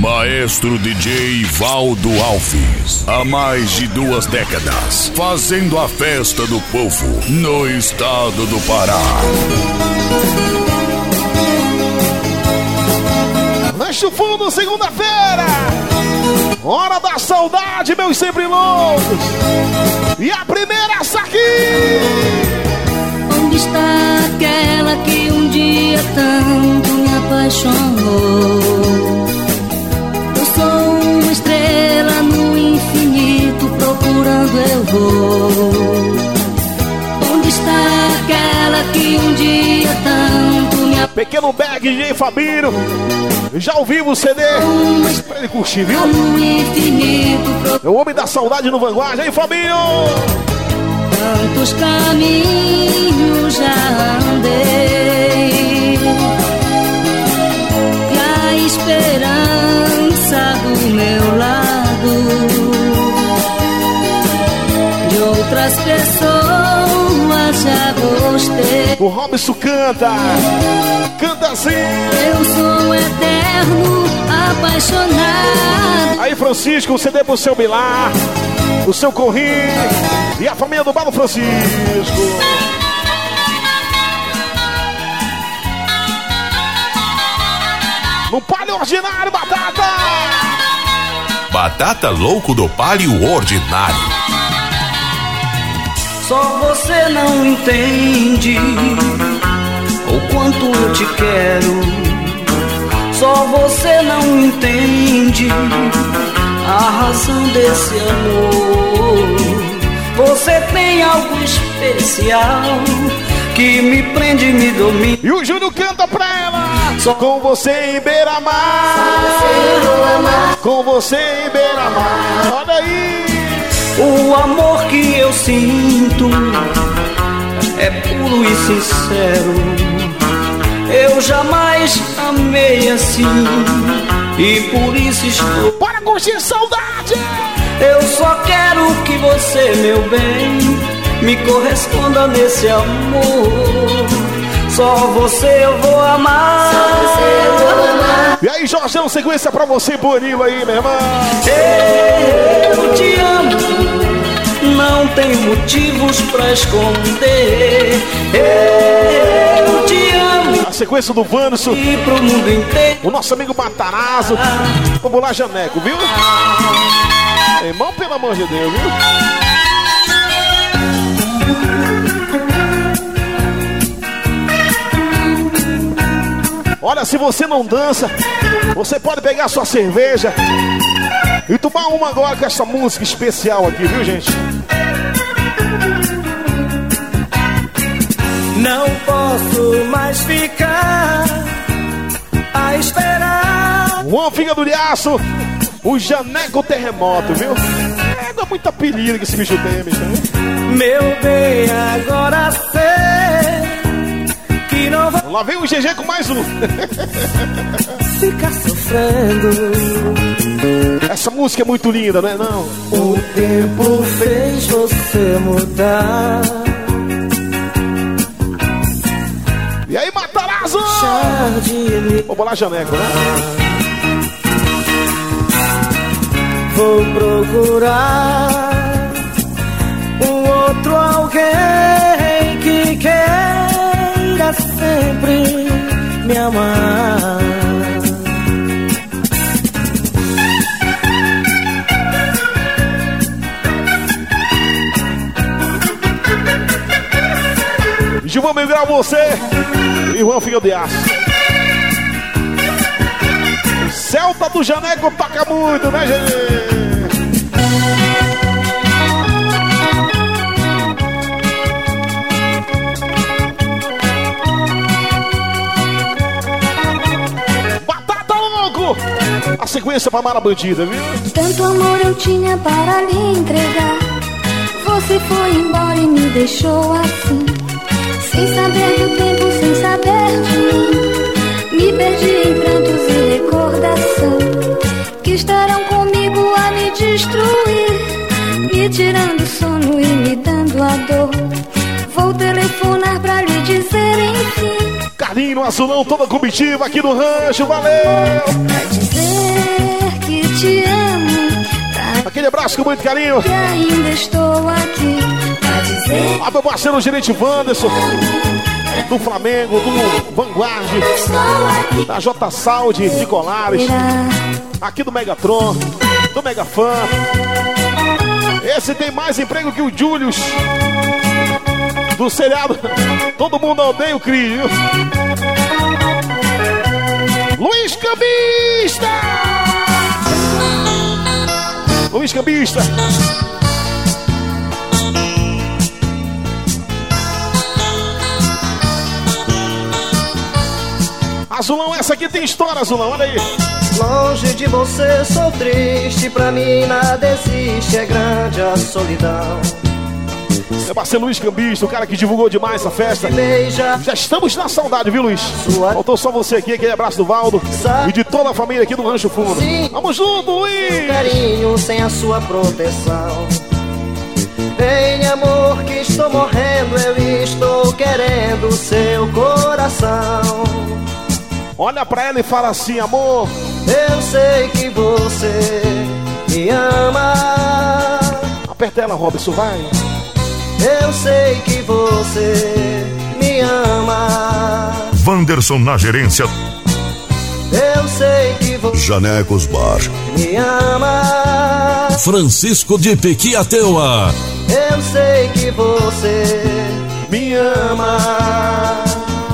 Maestro DJ Valdo Alves, há mais de 2 décadas, fazendo a festa do povo no estado do Pará. Lanche do Fundo, segunda-feira, hora da saudade, meus sempre loucos. E a primeira essa aqui. Onde está aquela que um dia tanto me apaixonou? Uma estrela no infinito, procurando eu vou. Onde está aquela que um dia tanto me... Pequeno Bag, DJ Fabinho, já ouviu o CD? Pra ele curtir, viu? No infinito, é o homem da saudade no Vanguarda, hein, Fabinho? Tantos caminhos já andei, e a esperança do meu lado, de outras pessoas já gostei. O Robson canta assim. Eu sou eterno apaixonado. Aí, Francisco, o CD pro seu Bilar, o seu Corrinho e a família do Balo Francisco. No Palio Ordinário, Batata! Batata louco do Palio Ordinário. Só você não entende o quanto eu te quero. Só você não entende a razão desse amor. Você tem algo especial que me prende e me domina. E o Júnior canta pra ela. Só com você em Beira-Mar, com você em Beira-Mar. Olha aí. O amor que eu sinto é puro e sincero. Eu jamais amei assim e por isso estou... Bora curtir saudade! Eu só quero que você, meu bem, me corresponda nesse amor. Só você eu vou amar. Só você eu vou amar. E aí, Jorgão, sequência pra você, Bonilo aí, meu irmão. Eu te amo, não tem motivos pra esconder. Eu te amo. A sequência do Vanso e pro mundo inteiro. O nosso amigo Matarazzo. Vamos lá, Janeco, viu? Irmão, pelo amor de Deus, viu? Olha, se você não dança, você pode pegar sua cerveja e tomar uma agora com essa música especial aqui, viu, gente? Não posso mais ficar a esperar. Juan Fígado de Aço, o Janeco Terremoto, viu? É muita apelido que esse bicho tem, bicho. Meu bem, agora sei que não vai. Lá vem o GG com mais um. Ficar sofrendo. Essa música é muito linda, não é não? O tempo fez você mudar. E aí, Matarazzo! Vamos lá, Janeco, né? Vou procurar um outro alguém que queira sempre me amar. Gilvão Miguel, você e Juan Fígado de Aço. O Celta do Janeco toca muito, né, gente? Batata louco! A sequência pra Mara Bandida, viu? Tanto amor eu tinha para lhe entregar. Você foi embora e me deixou assim, sem saber do tempo, sem saber de mim. Me perdi em prantos e recordação que estarão comigo a me destruir, me tirando o sono e me dando a dor. Vou telefonar pra lhe dizer enfim. Carlinho no Azulão, toda a comitiva aqui no rancho, valeu! Pra dizer abraço com muito carinho. Que ainda estou aqui pra dizer. Ó, meu parceiro, o gerente Wanderson, do Flamengo, do Vanguard, da J Saúde de Colares, aqui do Megatron, do Megafã. Esse tem mais emprego que o Julius do seriado Todo Mundo Odeia o Cris, viu? Luiz Cambista! Luiz Cambista! Azulão, essa aqui tem história, Azulão, olha aí. Longe de você sou triste, pra mim nada existe, é grande a solidão. Meu parceiro Luiz Cambista, o cara que divulgou demais essa festa. Já estamos na saudade, viu, Luiz? Faltou só você aqui, aquele abraço do Valdo e de toda a família aqui do Rancho Fundo. Sim. Vamos junto, Luiz! Carinho sem a sua proteção. Vem, amor, que estou morrendo, eu estou querendo seu coração. Olha pra ela e fala assim, amor. Eu sei que você me ama. Aperta ela, Robson, vai. Eu sei que você me ama. Wanderson na gerência. Eu sei que você Janecos Bar. me ama. Francisco de Pequiateua. Eu sei que você me ama.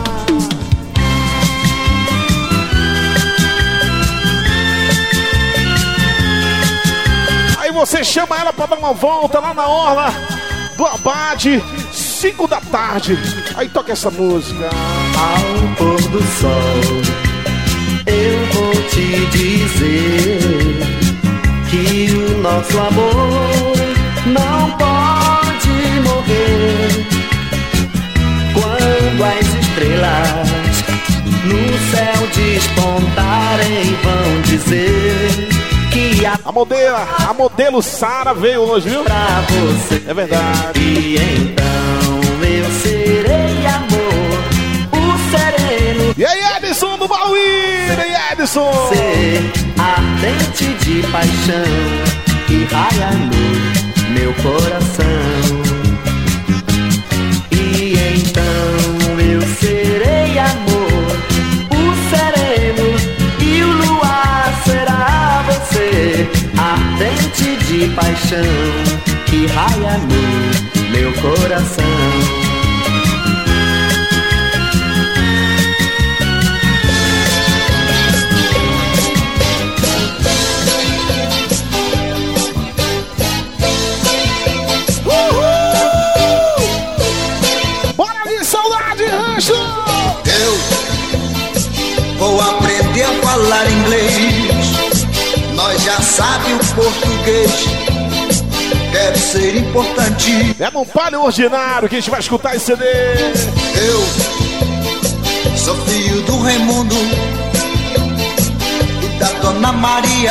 Aí você chama ela pra dar uma volta lá na orla do Abade, 5 da tarde. Aí toca essa música. Ao pôr do sol, eu vou te dizer que o nosso amor não pode morrer. Quando as estrelas no céu despontarem, vão dizer que a modelo Sara veio hoje, viu? pra você. É verdade. E então eu serei amor, o sereno. E aí, Edson do Baluí? E aí, Edson? Ser ardente de paixão que raia no meu coração. E então eu serei amor, o sereno, e o luar será você. Ardente de paixão que raia no meu coração. Vou aprender a falar inglês. Nós já sabe o português. Quero ser importante. É num palio ordinário que a gente vai escutar esse CD. Eu sou filho do Raimundo e da Dona Maria,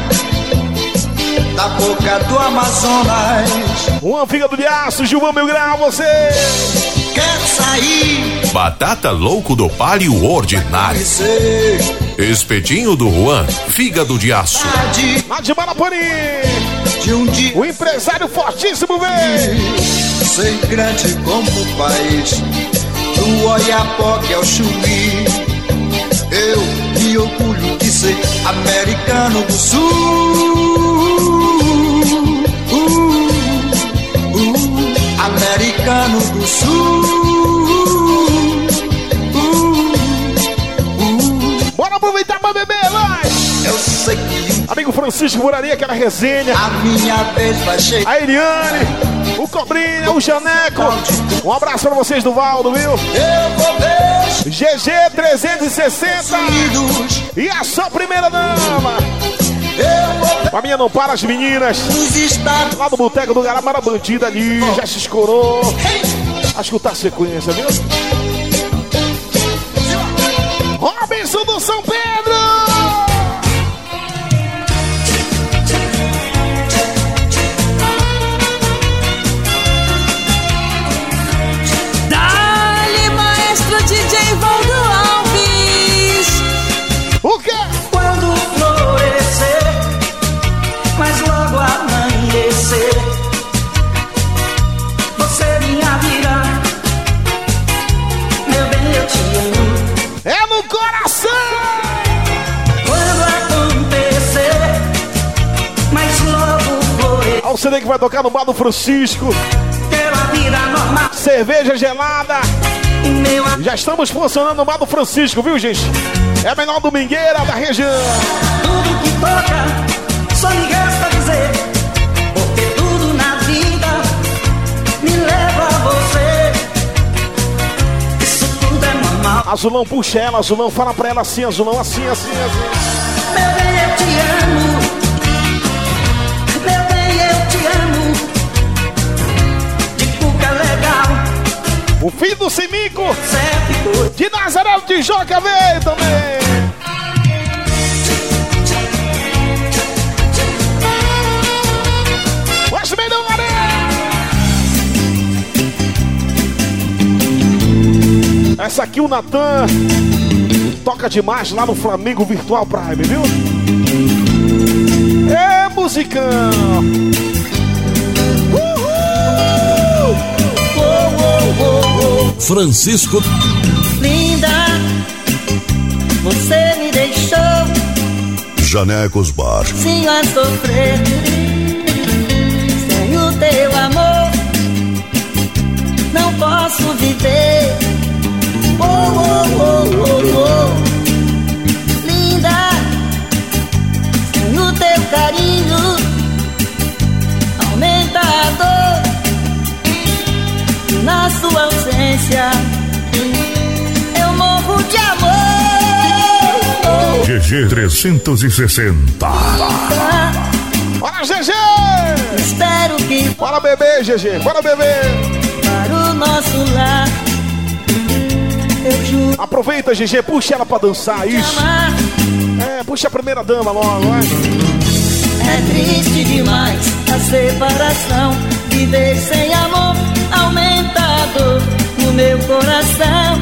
da boca do Amazonas. Uma fígado de aço, Gilvão Mil Grau, você. Quero sair. Batata louco do palio ordinário. Espetinho do Juan, fígado de aço. Lá de Malapani. De um dia O empresário fortíssimo vem. ser grande como o país do Oiapoque ao Chuí. Eu me orgulho de ser americano do Sul. Americano do Sul. Bora aproveitar pra beber, vai. Eu sei que Amigo Francisco Muraria, aquela resenha. a minha vez vai chegar. A Eliane, o Cobrinha, o Janeco. Um abraço pra vocês do Valdo, viu? Eu vou ver GG 360 filhos. e a sua primeira dama. Eu vou ver Pra minha não para as meninas. os estados. Lá do Boteco do Garamara Bandida ali, já se escorou. A escutar a sequência, viu? Robinson do São Pedro. Dali, maestro DJ Valdo Alves. O quê? Quando florescer, mas logo amanhã CD que vai tocar no bar do Francisco. Pela vida normal. Cerveja gelada. Já estamos funcionando no bar do Francisco, viu, gente? É a menor domingueira da região. Tudo que toca, só me resta dizer, porque tudo na vida me leva a você. Isso tudo é normal. Azulão, puxa ela, Azulão, fala pra ela assim, Azulão, assim, assim, assim. Meu bem, eu te amo. Meu bem, eu te amo. De cuca legal. O filho do Simico Certo. de Nazaré de Joca veio também. Mas melhor essa aqui o Natan toca demais lá no Flamengo Virtual Prime, viu? É musicão. Francisco. Linda, você me deixou Janecos Bar. sim a sofrer. Sem o teu amor não posso viver. Oh, oh, oh, oh, oh. Linda, sem o teu carinho aumenta a dor. Na sua ausência eu morro de amor. GG 360. Bora, GG! Espero que Bora beber, GG, bora beber. para o nosso lar eu juro Aproveita, GG, puxa ela pra dançar, te isso. amar. É, puxa a primeira dama logo, vai. É triste demais a separação. Viver sem amor aumenta a dor no meu coração.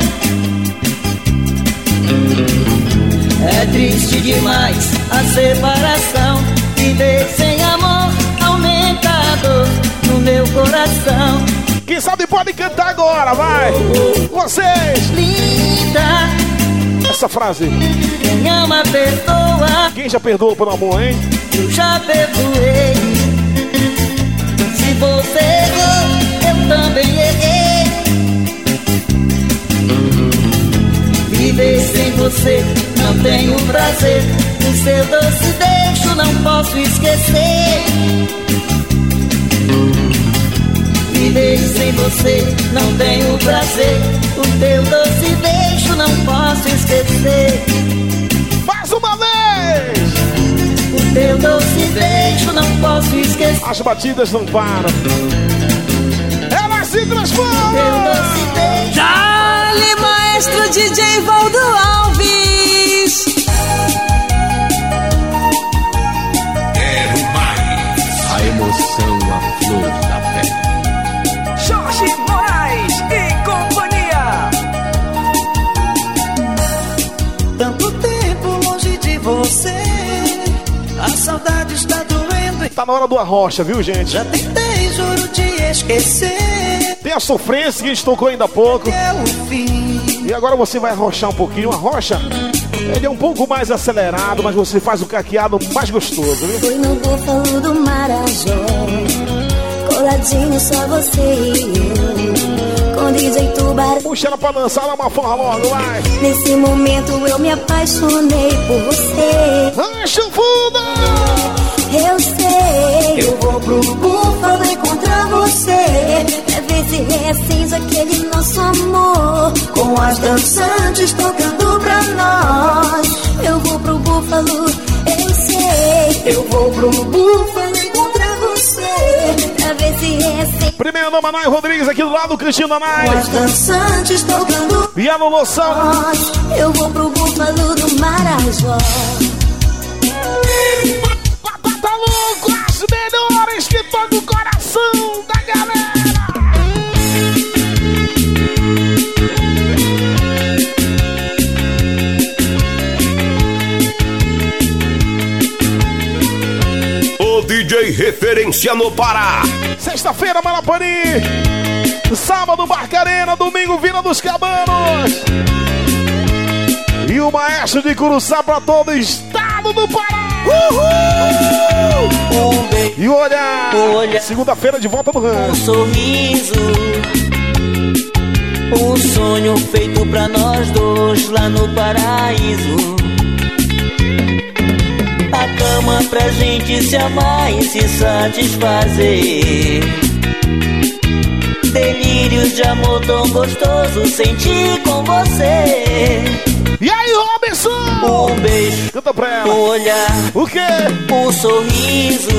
É triste demais a separação. Viver sem amor aumenta a dor no meu coração. Quem sabe pode cantar agora, vai. Vocês. Linda, Essa frase. quem ama perdoa. Quem já perdoou pelo amor, hein? Eu já perdoei. Se você errou, eu também errei. Viver sem você não tenho prazer. O seu doce beijo não posso esquecer. Viver sem você não tenho prazer. O teu doce beijo não posso esquecer. Mais uma vez. O teu doce beijo não posso esquecer. As batidas não param. Elas se Teu transformam. doce beijo. Dale, maestro DJ Valdo Alves. Quero mais. A emoção, a flor da pele. Jorge Moraes e companhia. Tanto tempo longe de você, a saudade está doendo e Tá na hora do arrocha, viu, gente? já tentei, juro, te esquecer. Tem a sofrência que a gente tocou ainda há pouco. É o fim. E agora você vai arrochar um pouquinho. A rocha, ele é um pouco mais acelerado, mas você faz o caqueado mais gostoso, viu? Foi no búfalo do Marajó, coladinho só você e eu, com DJ Tubarão. Puxa ela pra dançar, dá uma forra logo, vai. Nesse momento eu me apaixonei por você. Rancho Fundo! Eu sei, Eu vou pro búfalo encontrar você, pra ver se reacende aquele nosso amor. com as dançantes tocando pra nós. Eu vou pro búfalo, eu sei. Eu vou pro Búfalo encontrar você, pra ver se reacende. Primeiro nome, Anai Rodrigues, aqui do lado do Cristina Anai. as dançantes tocando. E a Loloção. nós. Eu vou pro búfalo do Marajó. Tá louco, as melhores que tocam o coração da galera. O DJ referência no Pará. Sexta-feira, Malapani. Sábado, Barcarena. Domingo, Vila dos Cabanos. E o maestro de Curuçá pra todo o estado do Pará. Uhul! E E olha, segunda-feira de volta no rancho. Um sorriso, um sonho feito pra nós dois lá no paraíso. A cama pra gente se amar e se satisfazer. Delírios de amor tão gostoso sentir com você. E aí, Robinson? Um beijo, canta pra ela. Um olhar, o quê? Um sorriso,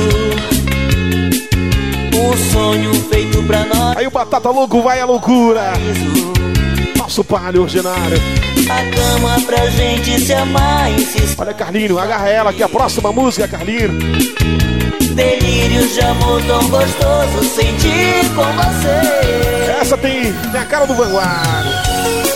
um sonho feito pra nós. Aí o Batata Louco vai à loucura. Nosso palio ordinário. A cama pra gente se amar e se... Olha, Carlinho, agarra ela que a próxima música é Carlinho. Delírios de amor tão gostoso sentir com você. Essa tem a cara do Vanguarda.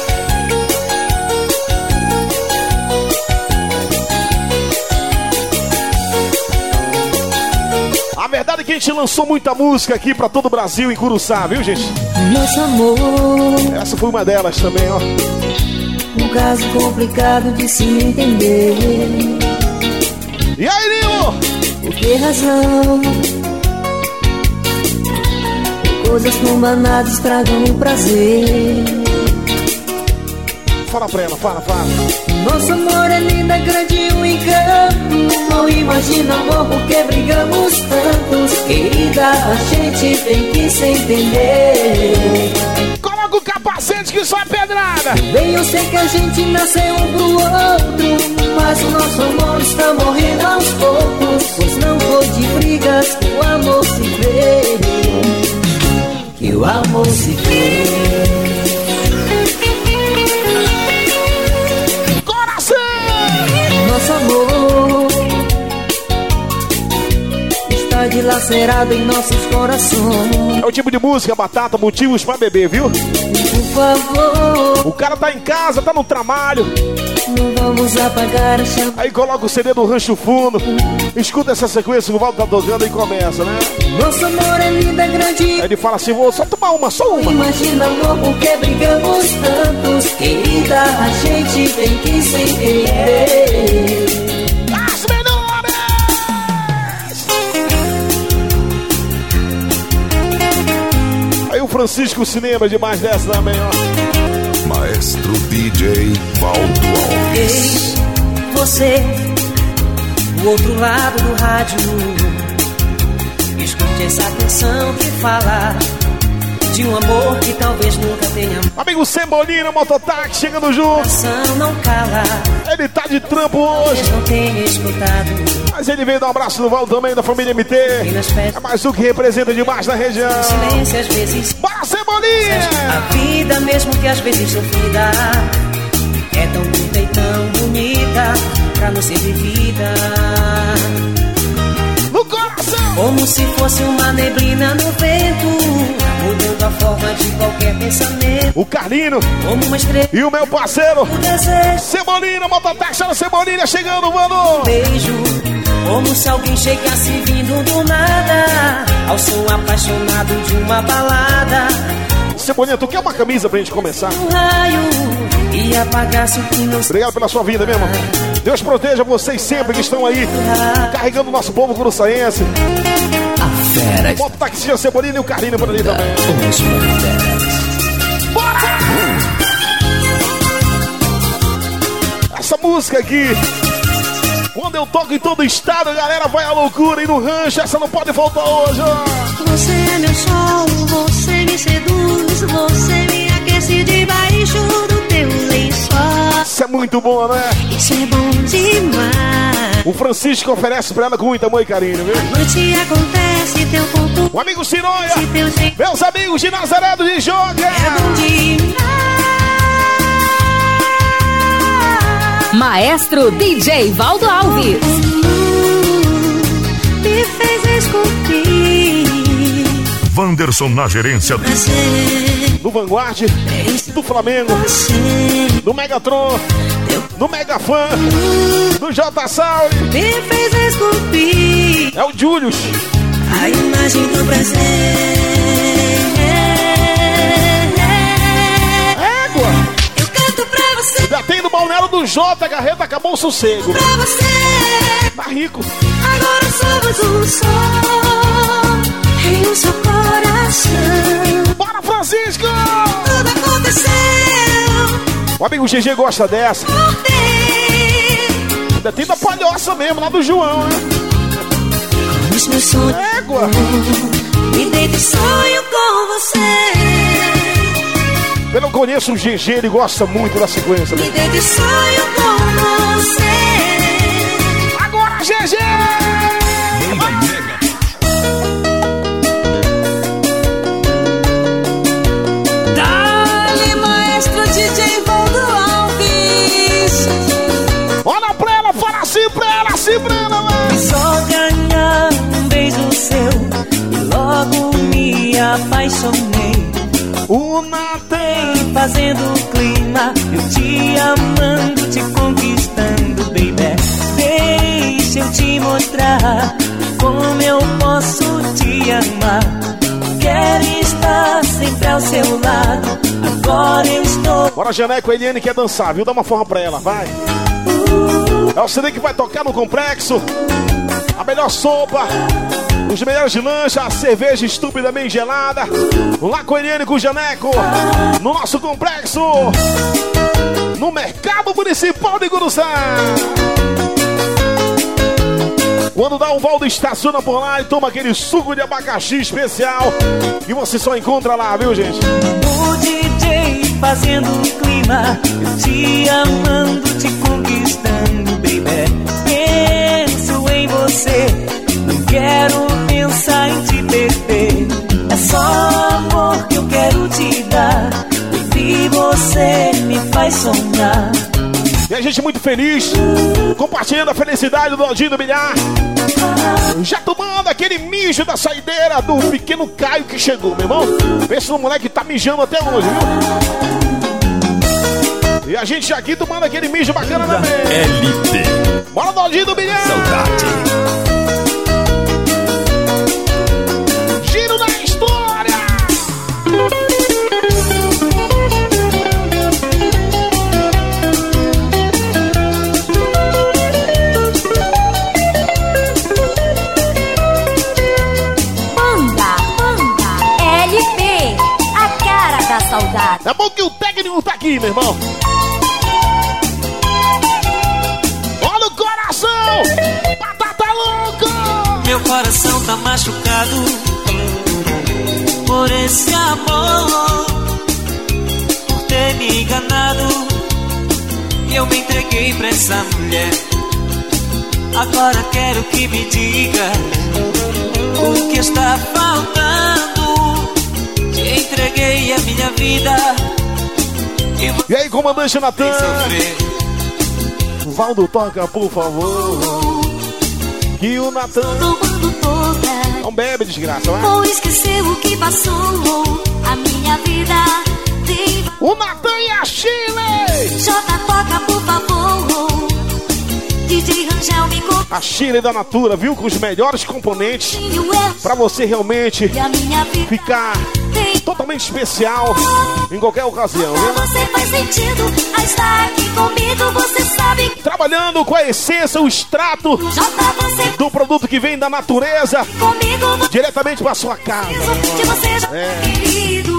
A verdade é que a gente lançou muita música aqui pra todo o Brasil em Curuçá, viu, gente? Nosso amor. Essa foi uma delas também, ó. Um caso complicado de se entender. E aí, Nilo? Por que razão? Coisas tão banais estragam o prazer. Fala pra ela, fala. Nosso amor é lindo, é grande, um encanto. Não imagina, amor, porque brigamos tantos. Querida, a gente tem que se entender. Coloca o capacete que só é pedrada. Bem, eu sei que a gente nasceu um pro outro, mas o nosso amor está morrendo aos poucos. Pois não vou de brigas que o amor se vê. Que o amor se vê. Nosso amor está dilacerado em nossos corações. É o tipo de música, Batata, motivos pra beber, viu? Por favor, o cara tá em casa, tá no trabalho. Não vamos apagar a chama. Aí coloca o CD do Rancho Fundo. Escuta essa sequência, o Valdo tá tocando e começa, né? Nosso amor é lindo, é grande. Aí ele fala assim, vou só tomar uma, só uma. Imagina, amor, porque brigamos tantos. Querida, a gente tem que se entender. As menores! Aí o Francisco Cinema demais dessa também, ó. Maestro DJ Valdo Alves. Ei, você, do outro lado do rádio, escute essa canção que fala de um amor que talvez nunca tenha. Amigo Cemolina, mototáxi, chegando junto. Não cala. Ele tá de trampo hoje. Não tenha escutado. Mas ele veio dar um abraço no Valdo também, da família MT. É mais um que representa demais na região. Silêncio às vezes. Bora, Cebolinha! A vida, mesmo que às vezes sofrida, é tão curta e tão bonita pra não ser vivida. No coração! Como se fosse uma neblina no vento, mudando a forma de qualquer pensamento. O Carlino como uma estrela. E o meu parceiro Cebolinha, mototáxi da Cebolinha chegando, mano. Beijo, como se alguém chegasse vindo do nada, ao som apaixonado de uma balada. Cebolinha, tu quer uma camisa pra gente começar? Um raio e apagasse o que não. Obrigado pela sua vida, mesmo. Deus proteja vocês sempre que estão aí carregando o nosso povo curuçaense. A fera. Bota o taxista Cebolinha e o Carlinho por ali também. Bora! Essa música aqui, quando eu toco em todo estado, a galera vai à loucura. E no rancho, essa não pode faltar hoje, ó. Você é meu sol, você me seduz, você me aquece debaixo do teu lençol. Isso é muito bom, né? Isso é bom demais. O Francisco oferece pra ela com muito amor e carinho, viu? A noite acontece, teu corpo. O amigo Cironha, meus amigos de Nazaré do Joga. É bom demais. Maestro DJ Valdo Alves. Me fez esculpir. Wanderson na gerência do Vanguard, do Flamengo, do Megatron, do Megafã, do J Sauri. Me fez esculpir. É o Julius. A imagem do prazer. Égua. Eu canto pra você. Já tem no balneário do J, Garreta, acabou o sossego. Pra você. Tá rico. Agora somos um só. O amigo GG gosta dessa. Ainda tem da palhoça mesmo, lá do João, né? Os meus sonhos. Égua. Me deito e sonho com você. Eu não conheço o GG, ele gosta muito da sequência. Me deito e sonho com você. Agora, GG! Dale, maestro DJ Valdo Alves. Olha pra ela, fala assim pra ela, vai. Só ganhar um beijo seu e logo me apaixonei. Uma Tem fazendo clima, eu te amando, te conquistando, baby. Deixa eu te mostrar como eu posso te amar. Quero estar sempre ao seu lado, agora eu estou. Bora, Janeco, a Eliane quer dançar, viu? Dá uma forma pra ela, vai. É o CD que vai tocar no Complexo. A melhor sopa, os melhores lanches, a cerveja estupidamente gelada. Lá com a Eliane, com o Janeco, no nosso Complexo, no Mercado Municipal de Guruçá. Quando dá o Valdo, estaciona por lá e toma aquele suco de abacaxi especial que você só encontra lá, viu, gente? O DJ fazendo clima, eu te amando, te conquistando, baby. Penso em você, não quero pensar em te perder. É só amor que eu quero te dar, e você me faz sonhar. E a gente muito feliz, compartilhando a felicidade do Aldinho do Bilhar. Já tomando aquele mijo da saideira do pequeno Caio que chegou, meu irmão. Pensa no moleque que tá mijando até hoje, viu? E a gente aqui tomando aquele mijo bacana também. LP. Bora do Aldinho do Bilhar. Saudade. Giro da história. Saudade. É bom que o técnico tá aqui, meu irmão. Olha o coração! Batata louca! Meu coração tá machucado por esse amor, por ter me enganado. E eu me entreguei pra essa mulher. Agora quero que me diga o que está faltando. Te entreguei a minha vida. E aí, comandante Natan? Valdo, toca, por favor. Que o Natan não bebe, desgraça, vai. Vou esquecer o que passou. A minha vida tem... O Natan e a Chile! Jota, toca, por favor. DJ Rangel me conta. A Chile da Natura, viu? Com os melhores componentes pra você realmente ficar totalmente especial em qualquer ocasião, viu? Você faz sentido a estar aqui comigo, você sabe. Trabalhando com a essência, o extrato do produto que vem da natureza comigo, diretamente pra sua casa. De você já querido.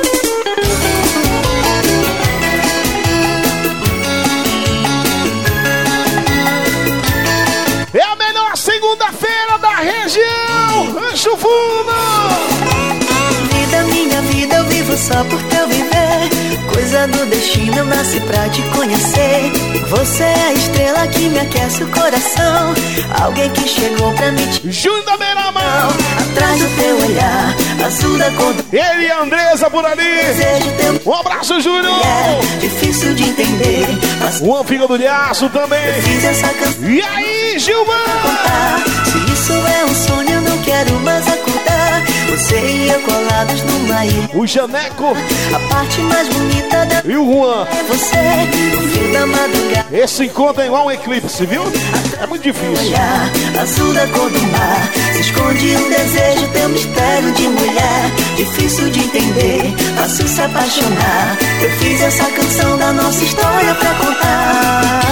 É a melhor segunda-feira da região, Rancho Fundo. Vida, minha vida, eu vivo só por teu viver. Coisa do destino, eu nasci pra te conhecer. Você é a estrela que me aquece o coração. Alguém que chegou pra me te... Júnior da Beira-Mar. Atrás do teu olhar, azul da cor do... Ele e a Andresa por ali. Um abraço, Júnior. Difícil de entender, mas... Uma figa do Lhaço também. Eu fiz essa canção. E aí, Gilmar? Se isso é um sonho, eu não quero mais acordar. Você e eu colados numa ilha. O Janeco. A parte mais bonita da... E o Juan. É você, no fio da madrugada. Esse encontro é igual um eclipse, viu? É muito difícil. Olhar, azul da cor do mar. Se esconde um desejo, teu mistério de mulher. Difícil de entender, fácil se apaixonar. Eu fiz essa canção da nossa história pra contar.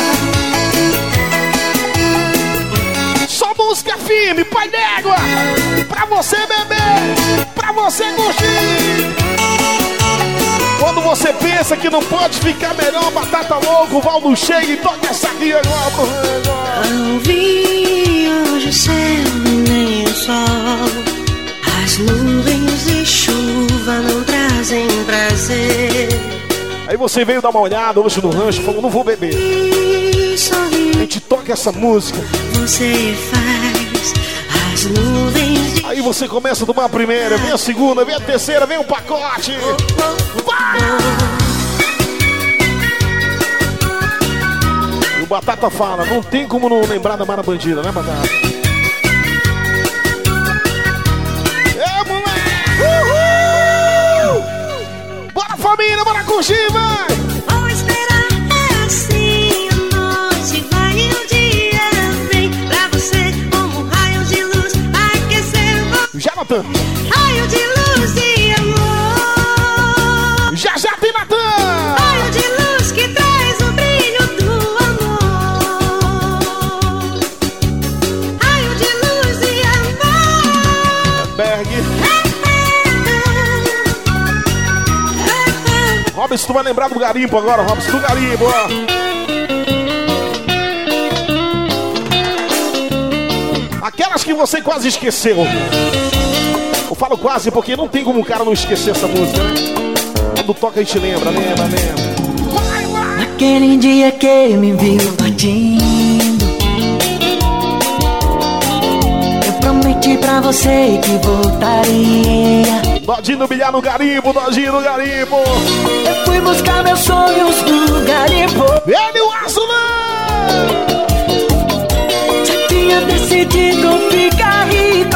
Só música firme, pai d'égua. Pra você beber, pra você curtir. Quando você pensa que não pode ficar melhor, Batata Louco, o Valdo chega e toca essa aqui agora pro Não vi hoje o céu nem o sol. As nuvens e chuva não trazem prazer. Aí você veio dar uma olhada hoje no rancho e falou, não vou beber. A gente toca essa música. Você faz as nuvens. Aí você começa a tomar a primeira, vem a segunda, vem a terceira, vem um pacote. Vai! E o Batata fala, não tem como não lembrar da Mara Bandida, né, Batata? É, moleque! Uhul! Bora, família, bora curtir, vai! Vou esperar, é assim, a noite vai e o dia vem. Pra você, como um raio de luz, aquecer você. Jonathan! Raio de luz e amor. Já tem Natan! Raio de luz que traz o brilho do amor. Raio de luz e amor. Berg! Robson, tu vai lembrar do garimpo agora, Robson, do garimpo, ó. Aquelas que você quase esqueceu. Eu falo quase porque não tem como o cara não esquecer essa música, né? Quando toca a gente lembra. Naquele dia que me viu partindo, eu prometi pra você que voltaria. Dodinho no bilhar no garimpo, Dodinho no garimpo. Eu fui buscar meus sonhos no garimpo. Ele, o Azulão! Já tinha decidido ficar rico.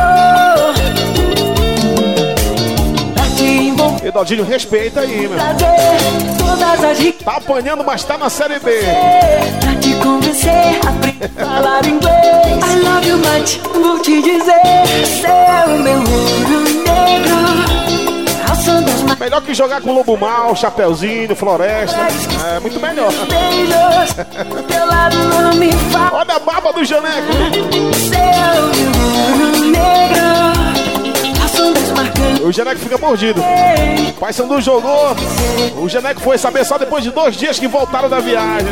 Pra te envolver. E Dodinho, respeita aí, meu. Todas as ricas. Tá apanhando, mas tá na Série B. Pra te convencer a falar inglês. I love you much, vou te dizer. Seu meu ouro negro. Melhor que jogar com Lobo Mal, Chapeuzinho, Floresta. É muito melhor. Olha a barba do Janeco. O Janeco fica mordido. O Paysandu jogou. O Janeco foi saber só depois de 2 dias que voltaram da viagem.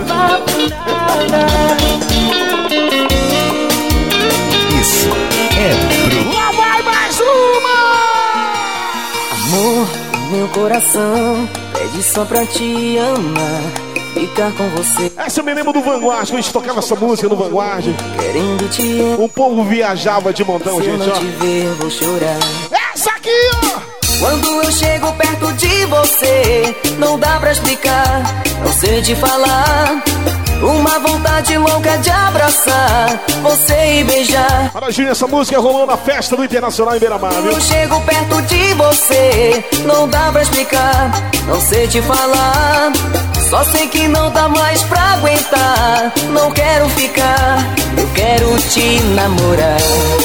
Isso é Bruno. Lá vai mais uma! Amor, meu coração pede só pra te amar, ficar com você. Essa eu me lembro do Vanguard, quando a gente tocava essa música no Vanguard. Querendo te amar. O povo viajava de montão, se gente, eu não ó. te ver, vou chorar. Essa aqui, ó! Quando eu chego perto de você, não dá pra explicar, não sei te falar. Uma vontade louca de abraçar você e beijar. Para Júnior, essa música rolou na festa do Internacional em Beira-Mar, viu? Eu chego perto de você, não dá pra explicar, não sei te falar. Só sei que não dá mais pra aguentar. Não quero ficar, eu quero te namorar.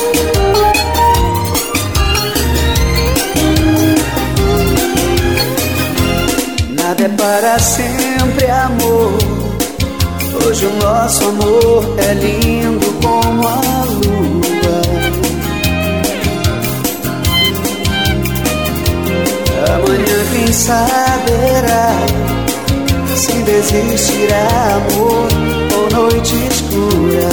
Nada é para sempre, amor. Hoje o nosso amor é lindo como a lua. Amanhã quem saberá se ainda existirá amor ou noite escura.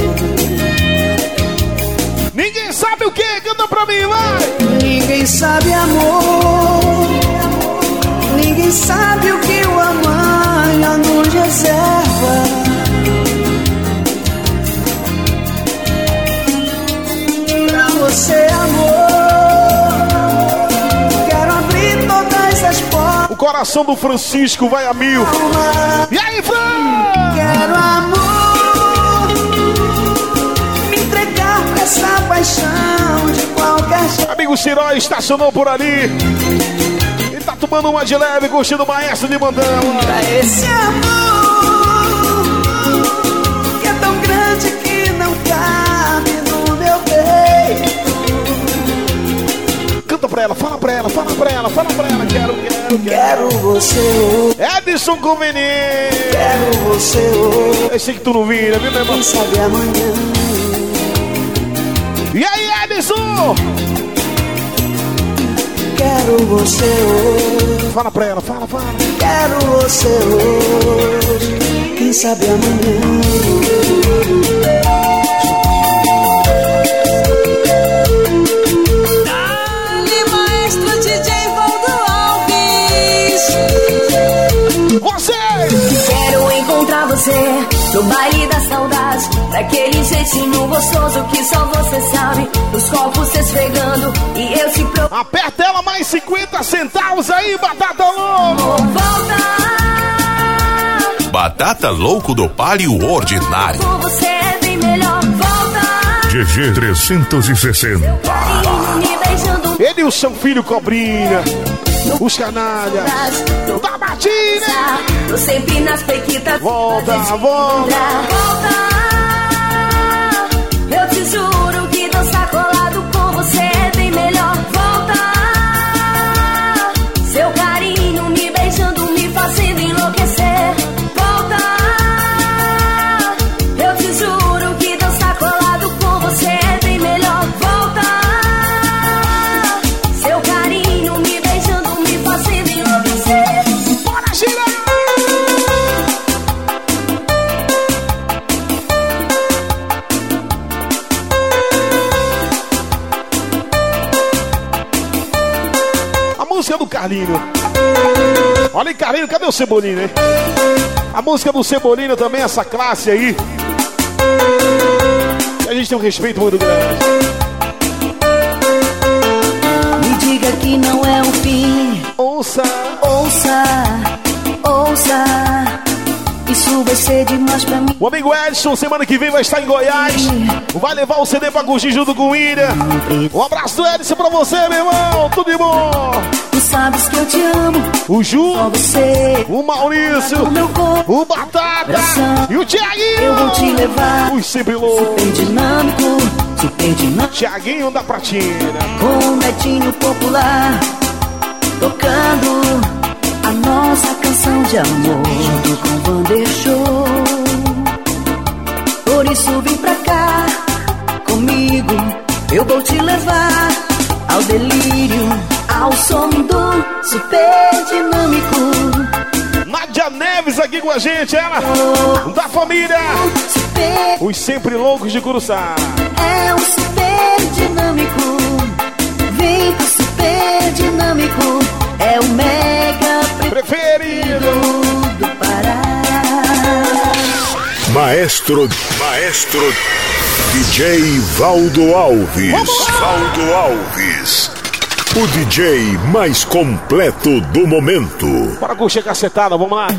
Ninguém sabe o que? Canta pra mim, vai! Ninguém sabe amor. Ninguém sabe o que o amanhã nos reserva. Pra você, amor, quero abrir todas as portas. O coração do Francisco vai a 1000. E aí, Fran? Quero amor, me entregar pra essa paixão de qualquer jeito. Amigo Ciró estacionou por ali. Tá tomando uma de leve, curtindo o maestro de Mandão. Pra esse amor que é tão grande que não cabe no meu peito. Canta pra ela, fala pra ela, fala pra ela, fala pra ela. Quero você hoje. Edson Conveniente. Quero você hoje. Eu sei que tu não vira, viu, meu irmão? Quem sabe amanhã. E aí, Edson? Quero Quero você hoje. Fala pra ela, fala. Quero você hoje. Quem sabe amanhã. Dali, maestro DJ Valdo Alves. Vocês! Quero encontrar você no baile da saudade, daquele jeitinho gostoso que só você sabe. Os copos se esfregando e eu te procuro. Aperta ela mais 50 centavos aí, Batata Louco! Volta! Batata Louco do Palio Ordinário. Com você é bem melhor. Volta! GG 360. Me beijando. Ele e o seu filho Cobrinha. Os canalhas. Da Batina. Tô sempre nas pequitas. Volta. Volta! Eu te juro que dançar colado com você é bem melhor. Volta! Seu carinho me beijando, me fazendo enlouquecer. Volta! Eu te juro que dançar colado com você é bem melhor. Volta! Seu carinho me beijando, me fazendo enlouquecer. Bora girar! A música do Carlinho. Olha aí, Carlinho, cadê o Cebolinho, hein? A música do Cebolinho também, essa classe aí. E a gente tem um respeito muito grande. Me diga que não é um fim. Ouça. Isso vai ser demais pra mim. O amigo Edson, semana que vem vai estar em Goiás. Vai levar o CD pra curtir junto com o William. Um abraço do Edson pra você, meu irmão. Tudo de bom. Tu sabes que eu te amo. O Ju, Só você. o Maurício, O meu corpo. o Batata Coração. e o Thiaguinho. Eu vou te levar. Os sempre loucos. Super dinâmico. Thiaguinho da Pratina. Com um netinho popular. Tocando a nossa canção de amor. Junto com o Vander Show. Por isso vem pra cá comigo. Eu vou te levar ao delírio, ao som do super dinâmico. Nádia Neves aqui com a gente, ela da família. Super Os sempre loucos de Curuçá. é um super dinâmico. Vem pro super dinâmico. É o mega Preferido. do Pará. Maestro DJ Valdo Alves. Valdo Alves. O DJ mais completo do momento. Bora curtir a cacetada, vamos lá.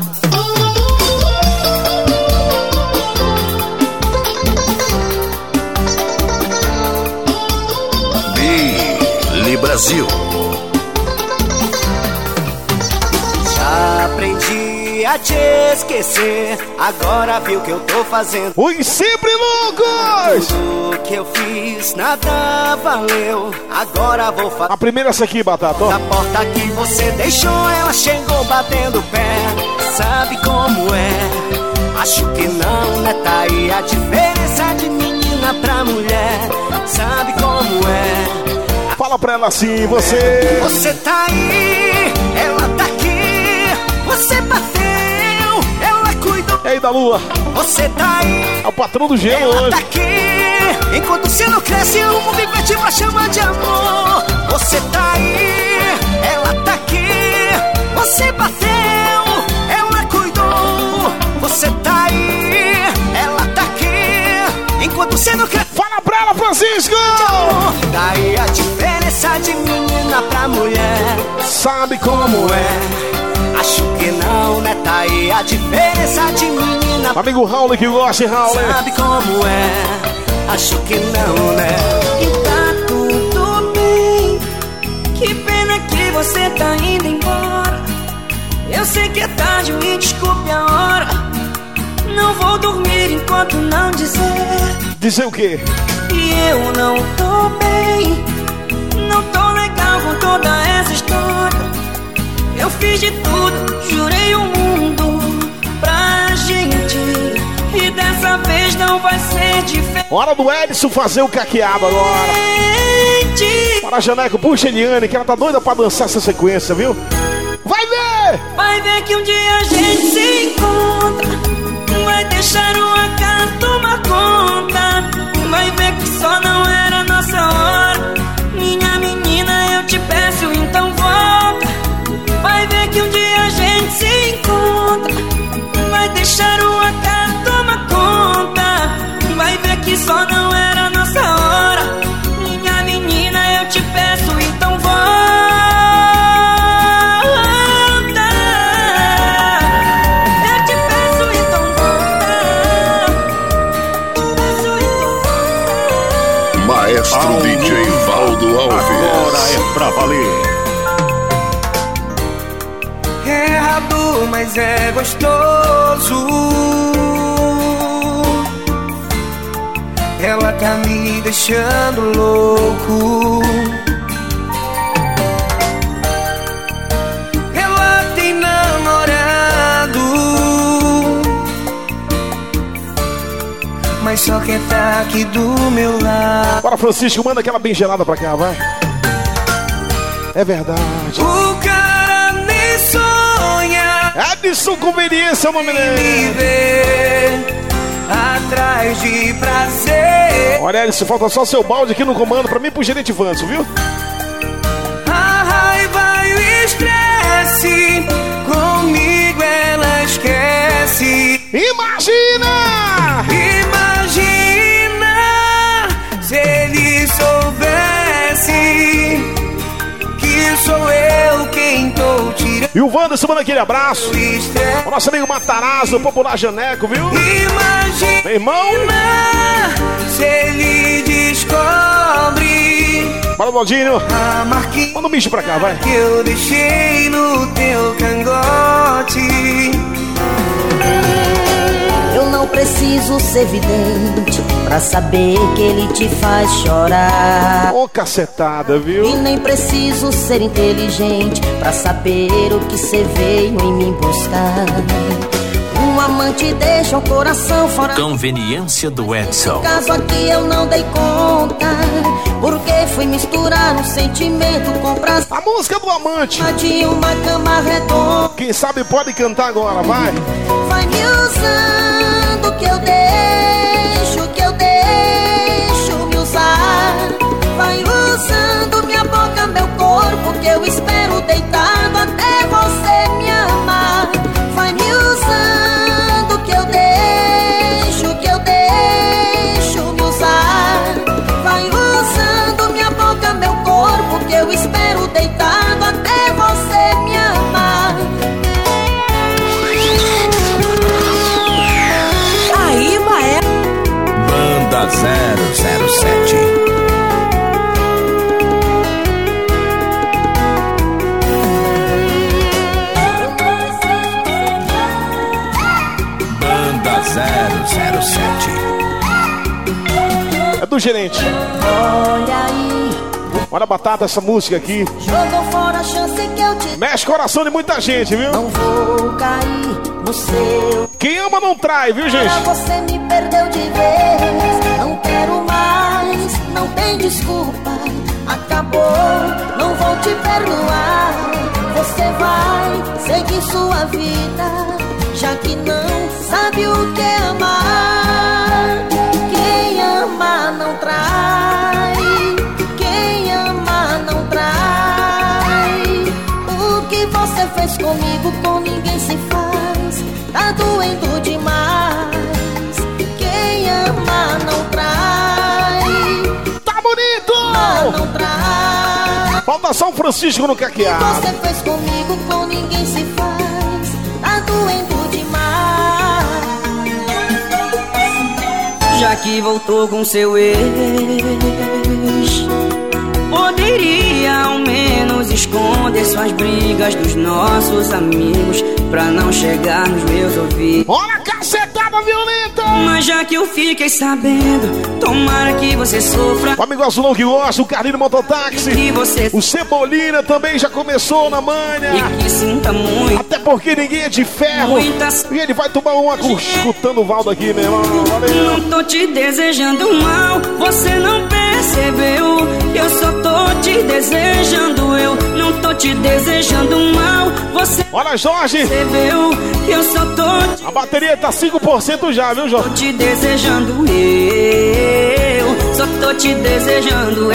Billy Brasil. Já aprendi a te esquecer. Agora viu que eu tô fazendo. Os sempre loucos. Tudo que eu fiz, nada valeu. Agora vou fazer. A primeira é essa aqui, Batata. ó. Na porta que você deixou, ela chegou batendo o pé. Sabe como é? Acho que não, né? Tá aí a diferença de menina pra mulher. Sabe como é? Fala pra ela assim, você. Você tá aí, ela tá aqui. Você bateu, ela cuidou. E aí, da Lua? Você tá aí, É o patrão do gelo ela hoje. tá aqui. Enquanto você não cresce, o mundo inverte pra chamar de amor. Você tá aí, ela tá aqui. Você bateu, ela cuidou. Você tá aí, ela tá aqui. Enquanto você não cresce. Fala pra ela, Francisco. Daí a diferença de menina pra mulher. Sabe como é? Acho que não, né? Tá aí a diferença de menina. Amigo Raul que gosta, hein, Raul? Sabe como é? Acho que não, né? E tá tudo bem. Que pena que você tá indo embora. Eu sei que é tarde, me desculpe a hora. Não vou dormir enquanto não dizer. Dizer o quê? E eu não tô bem. Não tô legal com toda essa história. Eu fiz de tudo, jurei o mundo pra gente. E dessa vez não vai ser diferente. Hora do Edson fazer o caqueado agora. Para Janeco, puxa Eliane, que ela tá doida pra dançar essa sequência, viu? Vai ver! Vai ver que um dia a gente se encontra. Vai deixar o acaso tomar conta. Vai ver que só não era nossa hora. Minha menina, eu te peço, então volta. Vai ver que um dia a gente se encontra. Vai deixar o acaso tomar conta. Vai ver que só não era nossa hora. Minha menina, eu te peço, então volta. Eu te peço, então volta. Maestro DJ Valdo Alves. Agora é pra valer. É errado, mas é gostoso. Ela tá me deixando louco. Ela tem namorado, mas só quer tá aqui do meu lado. Bora, Francisco, manda aquela bem gelada pra cá, vai. É verdade. O cara nem sonha. Edson Conveniência, uma menina. Me ver atrás de prazer. Olha, Edson, falta só seu balde aqui no comando pra mim e pro gerente Vanso, viu? A raiva e o estresse, comigo ela esquece. Imagina! Imagina se ele soubesse que sou eu quem tô tirando. E o Wanderson manda aquele abraço. O nosso amigo Matarazzo, o popular Janeco, viu? Imagina, meu irmão, se ele descobre. Fala, Valdinho. A marquinha manda um bicho pra cá, vai. Que eu deixei no teu cangote. Eu não preciso ser vidente pra saber que ele te faz chorar. Ô, cacetada, viu? E nem preciso ser inteligente pra saber o que cê veio em mim buscar. Um amante deixa o coração fora. Conveniência do Edson. Caso aqui eu não dei conta, porque fui misturar um sentimento com prazer. A música do amante. De uma cama redonda. Quem sabe pode cantar agora, vai. Vai me usando que eu deixo me usar. Vai usando minha boca, meu corpo, que eu espero deitado até você me amar. Vai me usando que eu deixo me usar. Vai usando minha boca, meu corpo, que eu espero deitado até você me amar. Aí, Maé. Banda 007. Banda 007. É do gerente. Olha aí. Olha a batata, essa música aqui. Jogou fora a chance que eu te. Mexe coração de muita gente, viu? Não vou cair no seu. Quem ama não trai, viu, gente? Você me perdeu de vez. Não quero mais, não tem desculpa. Acabou, não vou te perdoar. Você vai seguir sua vida, já que não sabe o que é amar. Quem ama não trai. Quem ama não trai. O que você fez comigo, com ninguém se faz. Tá doendo demais. Quem ama não trai. Tá bonito! Não trai. Falta São Francisco no caqueado. O que você fez comigo, com ninguém se faz. Tá doendo demais. Já que voltou com seu ex, poderia ao menos esconder suas brigas dos nossos amigos, pra não chegar nos meus ouvidos. Olha a cacetada violenta! Mas já que eu fiquei sabendo, tomara que você sofra. O amigo Azulão que gosta, o Carlinho Mototáxi, que você... o Cebolina também já começou na manha. E que sinta muito. Até porque ninguém é de ferro. Muitas... E ele vai tomar uma escutando o Valdo aqui, meu irmão. Valeu. Não tô te desejando mal, você não percebeu que eu só tô te desejando, eu não tô te desejando mal. Você olha, Jorge, percebeu que eu só tô a bateria tá 5% já, viu, Jorge? Tô te desejando, eu só tô te desejando,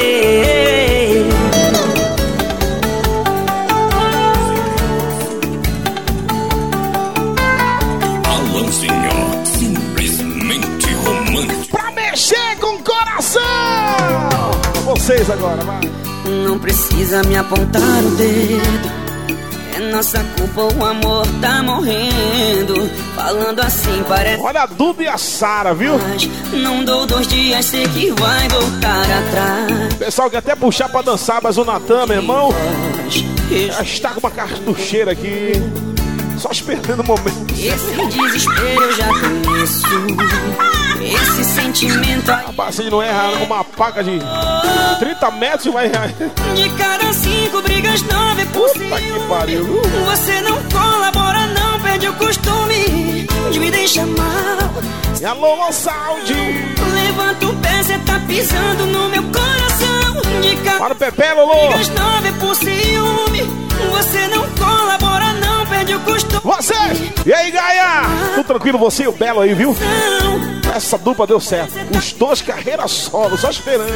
Alanzinho, simplesmente romântico. Pra mexer com o coração! Vocês agora, vai. Não precisa me apontar o dedo. É nossa culpa, o amor tá morrendo. Falando assim parece. Olha a Duda e a Sara, viu? Mas não dou 2 dias, sei que vai voltar atrás. Pessoal quer até puxar pra dançar, mas o Natan, meu irmão, já está com uma cartucheira aqui, só esperando o momento. Esse desespero eu já conheço. Esse sentimento aí. Rapaz, se não erra uma paca de 30 metros e vai errar. De cada 5 brigas, 9 por 5. Puta que pariu. Você não colabora, não perde o costume de me deixar mal. E alô, saúde. Levanta o pé, cê tá pisando no meu coração. De cada para o Pepe, Lolo. brigas, 9 por ciúme. Você não colabora, não perde o costume. Você! E aí, Gaia? Tudo tranquilo, você e o Belo aí, viu? Essa dupla deu certo. Os dois carreira solo, só esperando.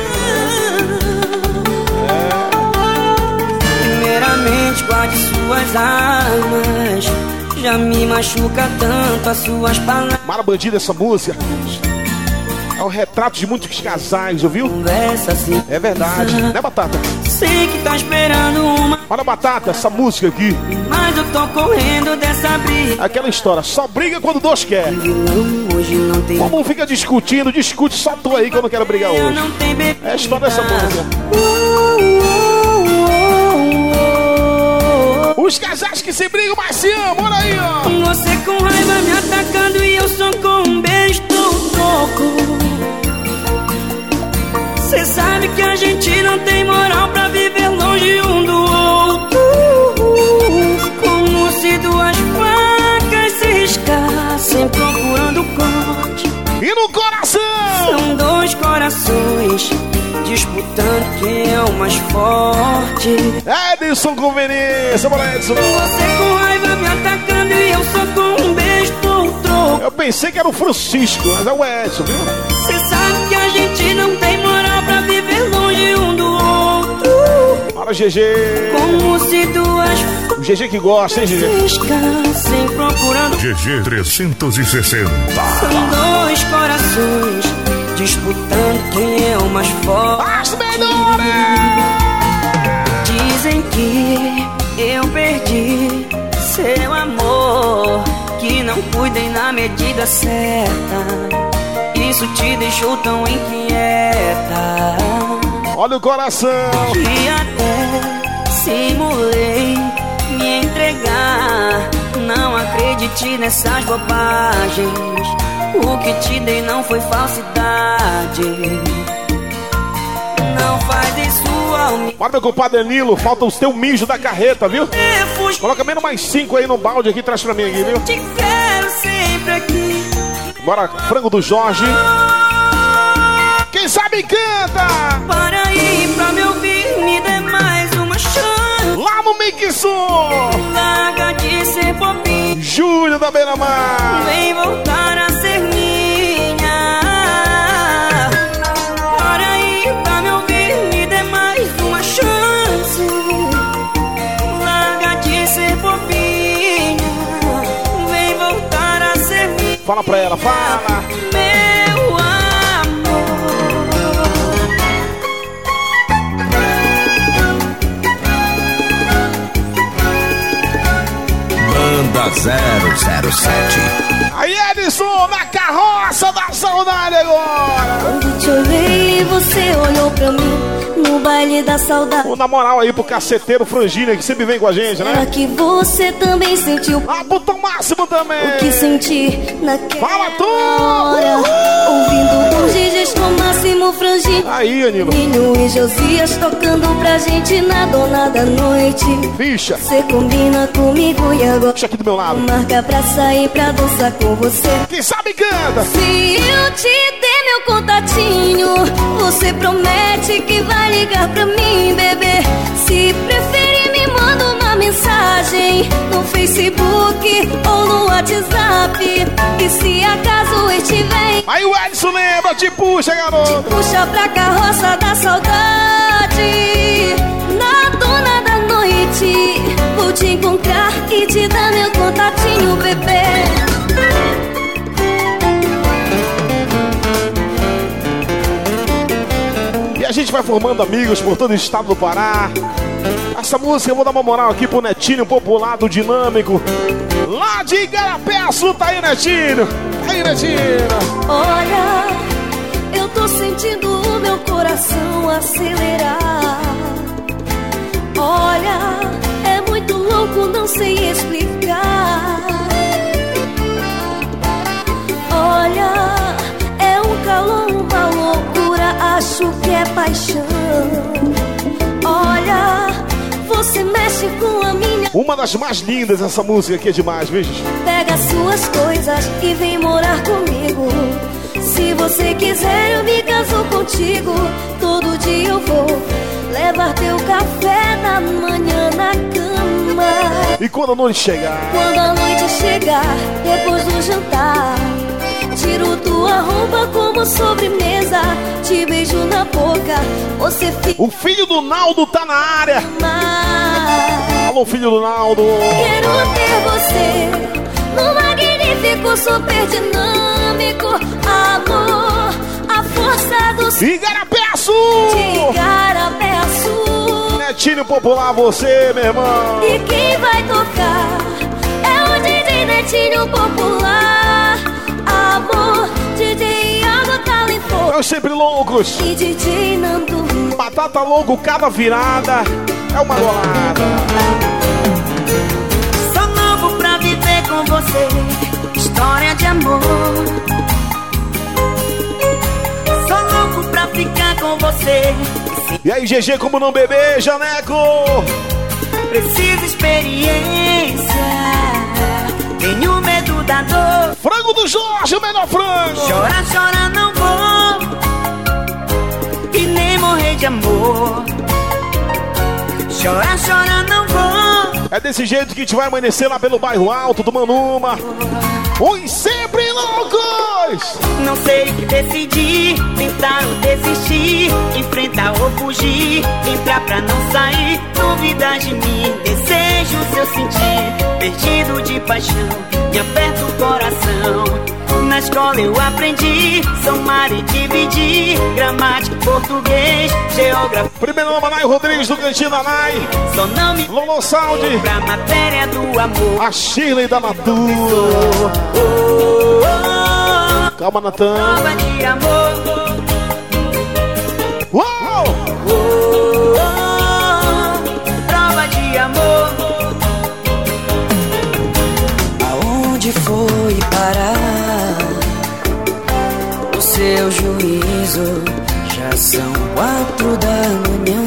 Primeiramente, guarde suas armas. Já me machuca tanto as suas palavras. Mara Bandida, essa música é o retrato de muitos casais, ouviu? Conversa assim. É verdade, né, Batata? Sei que tá esperando uma. Olha, Batata, essa música aqui. Mas eu tô correndo dessa briga. Aquela história, só briga quando Deus quer. Hoje não tem. Como fica discutindo, discute só tu aí que eu não quero brigar hoje. Não tem bebida. É a história dessa música. Os casais que se brigam, mas se amam, olha aí, ó. Você com raiva me atacando e eu só com um beijo troco. Cê sabe que a gente não tem moral pra viver longe um do outro. Como se 2 facas se riscassem procurando corte. E no coração! São 2 corações disputando quem é o mais forte. Edson Conveniência, bora Edson. Você com raiva me atacando e eu só com um beijo troco. Eu pensei que era o Francisco, mas é o Edson, viu? Cê sabe que a gente não tem moral pra viver longe um do outro. Para GG. Como se 2 o GG que gosta, hein, GG? Escassem procurando. GG 360. São 2 corações disputando quem é o mais forte. As menores! Dizem que eu perdi seu amor, que não cuidei na medida certa. Isso te deixou tão inquieta. Olha o coração. Que até simulei me entregar. Não acredite nessas bobagens. O que te dei não foi falsidade. Não faz isso ao me. Olha, meu compadre Nilo, falta os teus mijos da carreta, viu? Coloca menos mais 5 aí no balde aqui, traz pra mim aqui, viu? Te quero sempre aqui. Bora, frango do Jorge. Quem sabe canta! Para aí pra me ouvir, me dê mais uma chance. Lá no Mixon! Larga de ser bobinho. Júlio da Beira-Mar. Vem voltar a ser minha. Para aí pra me ouvir, me dê mais uma chance. Larga de ser bobinha. Vem voltar a ser minha. Fala pra ela, fala. Meu amor. Banda 007. Aí, Edson, na carroça da saudade agora. Quando te olhei, você olhou pra mim no baile da saudade. Na moral aí pro caceteiro Frangília, que sempre vem com a gente, né? Será que você também sentiu Ah, botão máximo também. o que senti naquela Fala tu! hora? Ouvindo os DJs com Máximo Frangília. Aí, Anilo. Ninho e Josias tocando pra gente na dona da noite. Ficha. Você combina comigo e agora Ficha aqui do meu lado. marca pra sair pra dançar com você. Quem sabe canta. Se eu te der meu contatinho, Você promete que vai ligar pra mim, bebê. Se preferir, me manda uma mensagem no Facebook ou no WhatsApp. E se acaso estiver... Aí o Edson lembra, te puxa, garoto. Te puxa pra carroça da saudade. Na dona da noite vou te encontrar e te dar meu contatinho, bebê. E a gente vai formando amigos por todo o estado do Pará. Essa música eu vou dar uma moral aqui pro Netinho Popular do Dinâmico, lá de Igarapé-Açu. Tá aí, Netinho. Aí, Netinho. Olha, eu tô sentindo o meu coração acelerar. Olha, é muito louco, não sei explicar. Olha, é um calor, uma loucura, acho que é paixão. Olha, você mexe com a minha... Uma das mais lindas, essa música aqui é demais, veja. Pega suas coisas e vem morar comigo. Se você quiser, eu me caso contigo. Todo dia eu vou levar teu café da manhã na cama. E quando a noite chegar? Quando a noite chegar, depois do jantar, tiro tua roupa como sobremesa, te beijo na boca, você fica... O filho do Naldo tá na área. Alô, filho do Naldo. Quero ter você no magnífico, super dinâmico amor, a força do... Igarapé-Açu! Igarapé-Açu! Netinho Popular, você, meu irmão. E quem vai tocar é o DJ Netinho Popular. Amor, DJ Água Talentoso. Nós sempre loucos. E DJ Nando. Batata louco, cada virada é uma golada. Sou novo pra viver com você, história de amor. Sou louco pra ficar com você. E aí, GG, como não beber, Janeco? Preciso experiência, tenho medo da dor. Frango do Jorge, o melhor frango. Chorar, chorar não vou, e nem morrer de amor. Chorar, chorar não vou. É desse jeito que a gente vai amanhecer lá pelo bairro Alto do Manuma. Os sempre loucos! Não sei o que decidir, tentar ou desistir, enfrentar ou fugir, entrar pra não sair, duvidar de mim, desejos eu sentir, perdido de paixão, me aperta o coração. Na escola eu aprendi somar e dividir, gramática, português, geografia. Primeiro nome, Nai Rodrigues do Cantinho da Nai. Só não me Lolo Sound pra matéria do amor. A Shirley da Natura. Calma, Natan. Prova de amor. Uou! Prova de amor. Aonde foi parar o seu juízo? Já são 4 da manhã.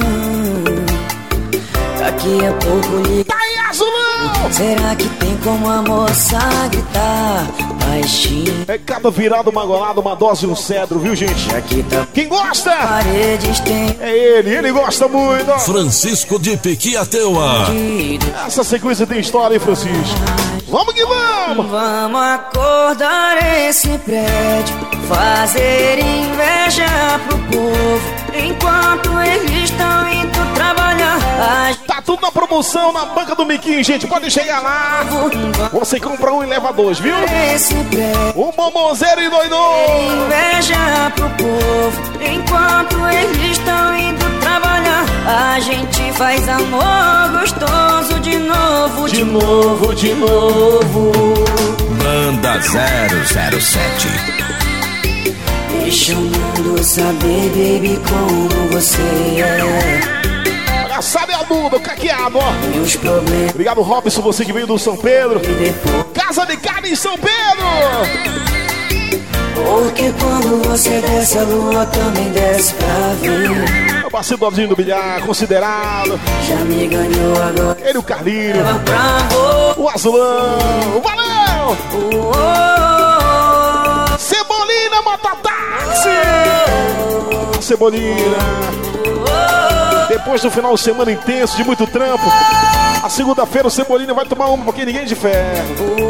Daqui a pouco liga. Tá aí, Azulão! Será que tem como a moça gritar baixinho? É cada virada, uma golada, uma dose e um cedro, viu, gente? Aqui tá. Quem gosta? Paredes tem. É ele gosta muito. Francisco de Pequiateua. Essa sequência tem história, hein, Francisco? Vamos que vamos! Vamos acordar esse prédio, fazer inveja pro povo, enquanto eles estão indo trabalhar. Tá tudo na promoção na banca do Miquinho, gente. Pode chegar lá. Você compra um e leva 2, viu? Um bombonzeiro e doidou. Inveja pro povo, enquanto eles estão indo trabalhar. A gente faz amor gostoso de novo, de novo, de novo. Manda 007. Deixa o mundo saber, baby, como você é. Já sabe a muda, o caqueado, ó. Meus problemas. Obrigado, Robson, você que veio do São Pedro. Casa de Carne em São Pedro. Porque quando você desce, a lua também desce pra ver. É o parceiro do Aldinho do Bilhar, considerado. Já me ganhou agora. Ele, o Carlinho. O Azulão. Valeu! Cebolinha! Cebolinha, mototáxi! Cebolinha. Depois do final de semana intenso, de muito trampo, a segunda-feira o Cebolinha vai tomar uma, porque ninguém de ferro.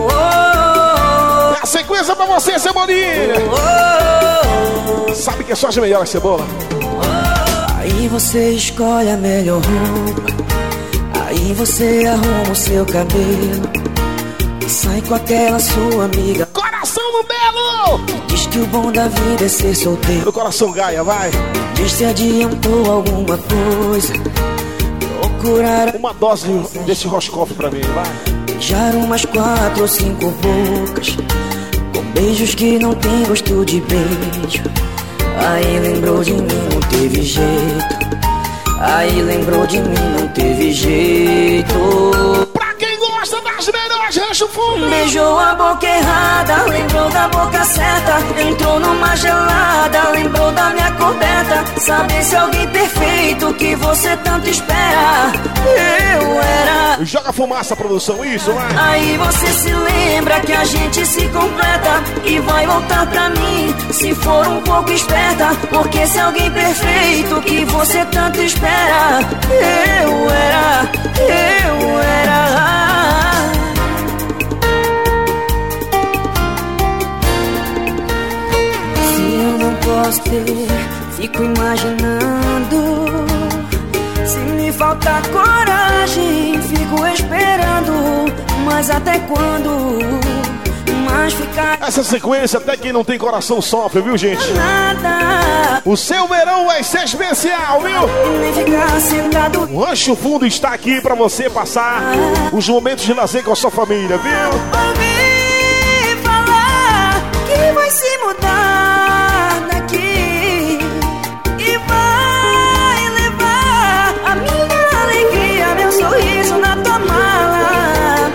É a sequência pra você, Cebolinha. Sabe que é só as melhores, Cebola. Aí você escolhe a melhor roupa, aí você arruma o seu cabelo e sai com aquela sua amiga. Coração no Belo! Diz que o bom da vida é ser solteiro. No coração Gaia, vai. Diz se adiantou alguma coisa, procurar uma dose desse Roscoff pra mim, vai. Beijar umas 4 ou 5 bocas, com beijos que não tem gosto de beijo. Aí lembrou de mim, não teve jeito. Aí lembrou de mim, não teve jeito. Pra quem gosta das melhores, Rancho Fundo. Beijou a boca errada, lembrou da boca certa. Entrou numa gelada, lembrou da minha coberta. Saber se alguém perfeito que você tanto espera, eu era. Joga fumaça, produção, isso, vai. Aí você se lembra que a gente se completa e vai voltar pra mim se for um pouco esperta. Porque se alguém perfeito que você tanto espera, eu era. Se eu não posso ter, fico imaginando. Se me faltar coragem, fico esperando. Mas até quando? Mas ficar... Essa sequência, até quem não tem coração sofre, viu, gente? Nada. O seu verão vai ser especial, viu? Nem ficar sentado. O Rancho Fundo está aqui pra você passar os momentos de lazer com a sua família, viu? Ouvi falar que vai se mudar daqui e vai levar a minha alegria, meu sorriso na tua mala.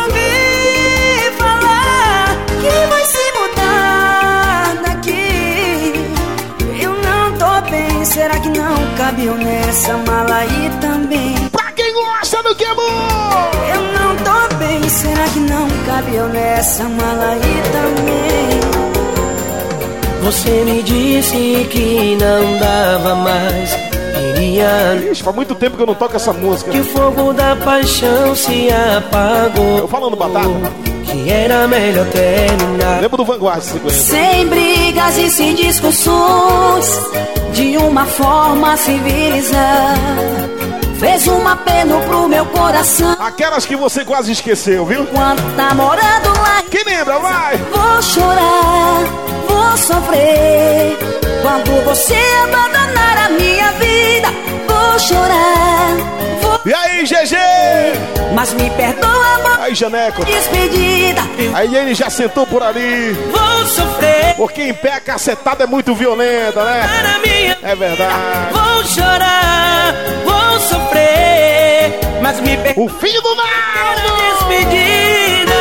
Ouvi falar que vai se mudar daqui. Eu não tô bem, será que não cabe nessa mala aí também? Pra quem gosta do que é bom! Eu não tô bem, será que não cabe nessa mala aí também? Você me disse que não dava mais, queria... Ixi, faz muito tempo que eu não toco essa música. Que o fogo da paixão se apagou. Eu falando batata. Que era melhor terminar. Lembro do Vanguard, sequência. Sem brigas e sem discussões, de uma forma civilizada. Fez um apelo pro meu coração. Aquelas que você quase esqueceu, viu? Quando tá morando lá. Quem lembra, vai! Vou chorar, vou sofrer. Quando você abandonar a minha vida, vou chorar, vou... E aí, GG? Mas me perdoa, amor. Aí, Janeco. Despedida. Aí ele já sentou por ali. Vou sofrer. Porque em pé a cacetada é muito violenta, né? É verdade. Vou chorar, vou sofrer. Mas me perdoa. O filho do Naldo. Despedida.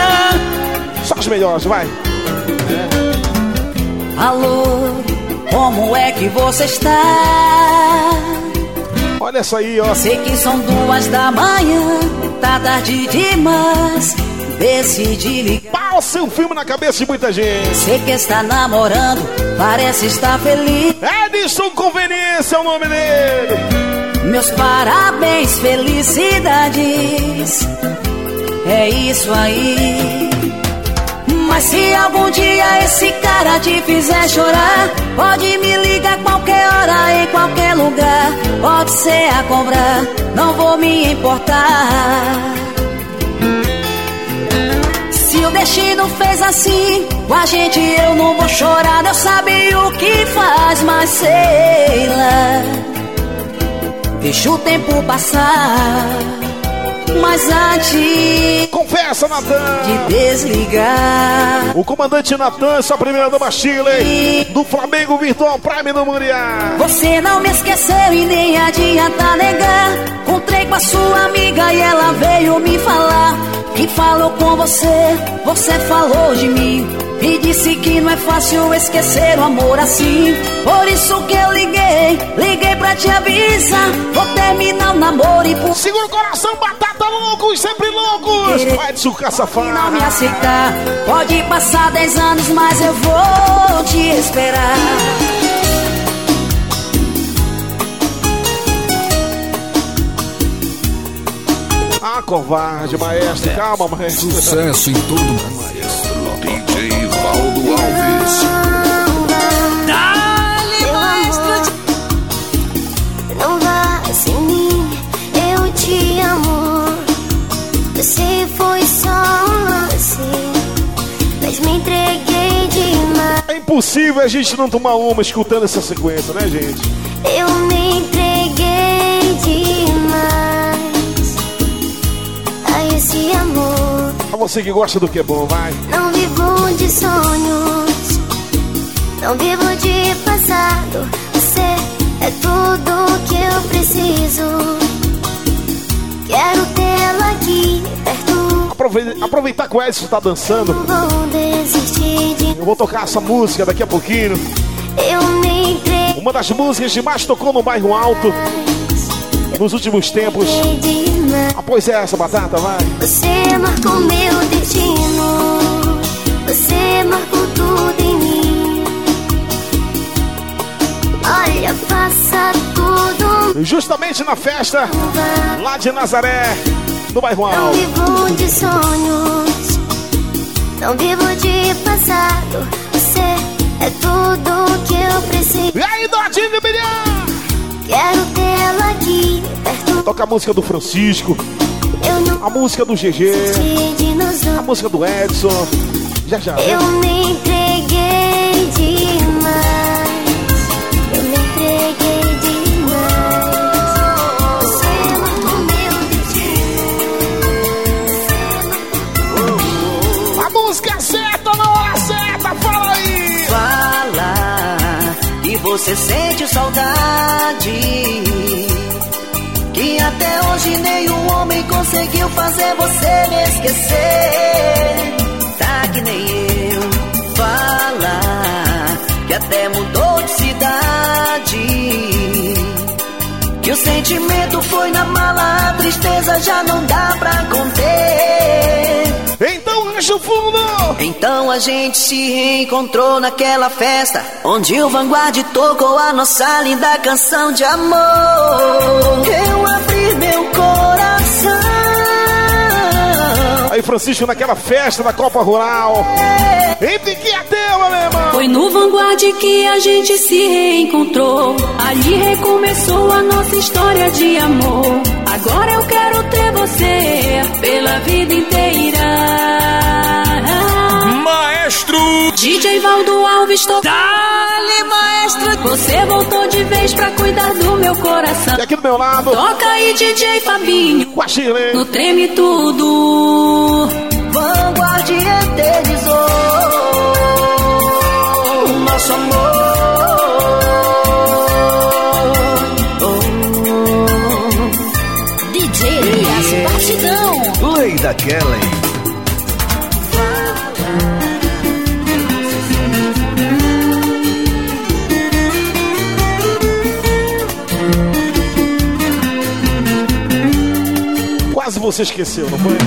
Só as melhores, vai. Alô, como é que você está? Olha essa aí, ó. Sei que são 2 da manhã, tá tarde demais. Decidi ligar. Passa um filme na cabeça de muita gente. Sei que está namorando, parece estar feliz. Edson Conveniência é o nome dele. Meus parabéns, felicidades. É isso aí. Mas se algum dia esse cara te fizer chorar, pode me ligar qualquer hora, em qualquer lugar. Pode ser a cobrar, não vou me importar. Se o destino fez assim com a gente, eu não vou chorar. Deus sabe o que faz, mas sei lá. Deixa o tempo passar. Mas antes, confessa, Natan, de desligar, o comandante Natan, sua primeira dama Chile, do Flamengo Virtual Prime no Mundial. Você não me esqueceu e nem adianta negar. Encontrei com a sua amiga e ela veio me falar que falou com você, você falou de mim. E disse que não é fácil esquecer o amor assim. Por isso que eu liguei pra te avisar. Vou terminar o namoro e por... Segura o coração, Batata loucos, sempre loucos. Vai de sucar safado. Não me aceitar, pode passar 10 anos, mas eu vou te esperar. Ah, covarde, maestro, calma, maestro. Sucesso em todo mundo. DJ Valdo Alves. Dale, maestro. Não vá sem mim, eu te amo. Você foi só um lance, mas me entreguei demais. É impossível a gente não tomar uma escutando essa sequência, né, gente? Eu me entreguei demais a esse amor. A você que gosta do que é bom, vai. Não vivo de sonhos, não vivo de passado. Você é tudo que eu preciso. Quero tê-la aqui perto. Aproveitar que o Edson tá dançando. Não vou desistir de... Eu vou tocar essa música daqui a pouquinho. Eu me entreguei. Uma das músicas que mais tocou no Bairro Alto nos últimos tempos. Pois é essa, Batata, vai. Você marcou meu destino, você marcou tudo em mim. Olha, faça tudo. Justamente na festa lá de Nazaré, no Bairro Alto. Não vivo de sonhos, não vivo de passado. Você é tudo que eu preciso. E aí, Dodinho de Bilhão? Quero tê-la aqui perto. Toca a música do Francisco, a música do GG, a música do Edson. Já. Eu me entreguei demais. Eu me entreguei demais. Você marcou meu destino. A música certa na hora certa, fala aí. Fala que você sente saudade, que até hoje nenhum homem conseguiu fazer você me esquecer. Tá que nem eu. Fala que até mudou de cidade, que o sentimento foi na mala, a tristeza já não dá pra conter. Então racha o fundo. Então a gente se reencontrou naquela festa onde o Vanguard tocou a nossa linda canção de amor. Eu abri meu coração. Aí, Francisco, naquela festa da Copa Rural. Em Piquiatema, meu irmão. Foi no Vanguard que a gente se reencontrou. Ali recomeçou a nossa história de amor. Agora eu quero ter você pela vida inteira. Maestro DJ Valdo Alves, dale, maestro. Você voltou de vez pra cuidar do meu coração. E aqui do meu lado, toca aí, DJ Fabinho, com a Shirley. No Treme Tudo. Vanguard eternizou o nosso amor. DJ Elias Batidão. Lei da Kelly. Quase você esqueceu, não foi?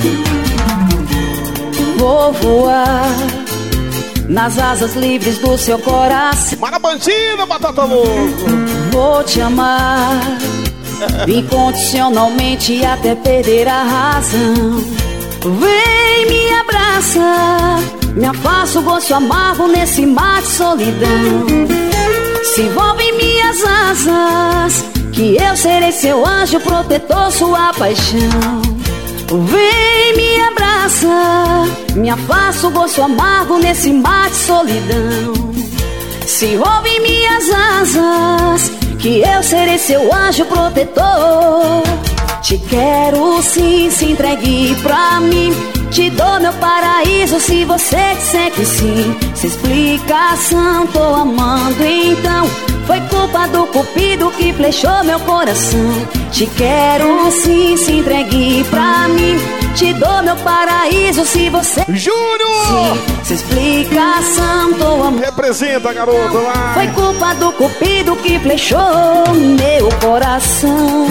Vou voar nas asas livres do seu coração. Marabantina, Batata louco. Vou te amar incondicionalmente até perder a razão. Vem, me abraça, me afasta o gosto amargo nesse mar de solidão. Se envolve em minhas asas, que eu serei seu anjo protetor, sua paixão. Vem, me abraça, me afasta o gosto amargo nesse mar de solidão. Se envolve em minhas asas, que eu serei seu anjo protetor. Te quero sim, se entregue pra mim. Te dou meu paraíso se você disser que sim. Sem explicação, tô amando então. Foi culpa do cupido que flechou meu coração. Te quero sim, se entregue pra mim. Te dou meu paraíso se você... Júnior! Sim, sem explicação, tô amando. Representa, garota, lá. Foi culpa do cupido que flechou meu coração.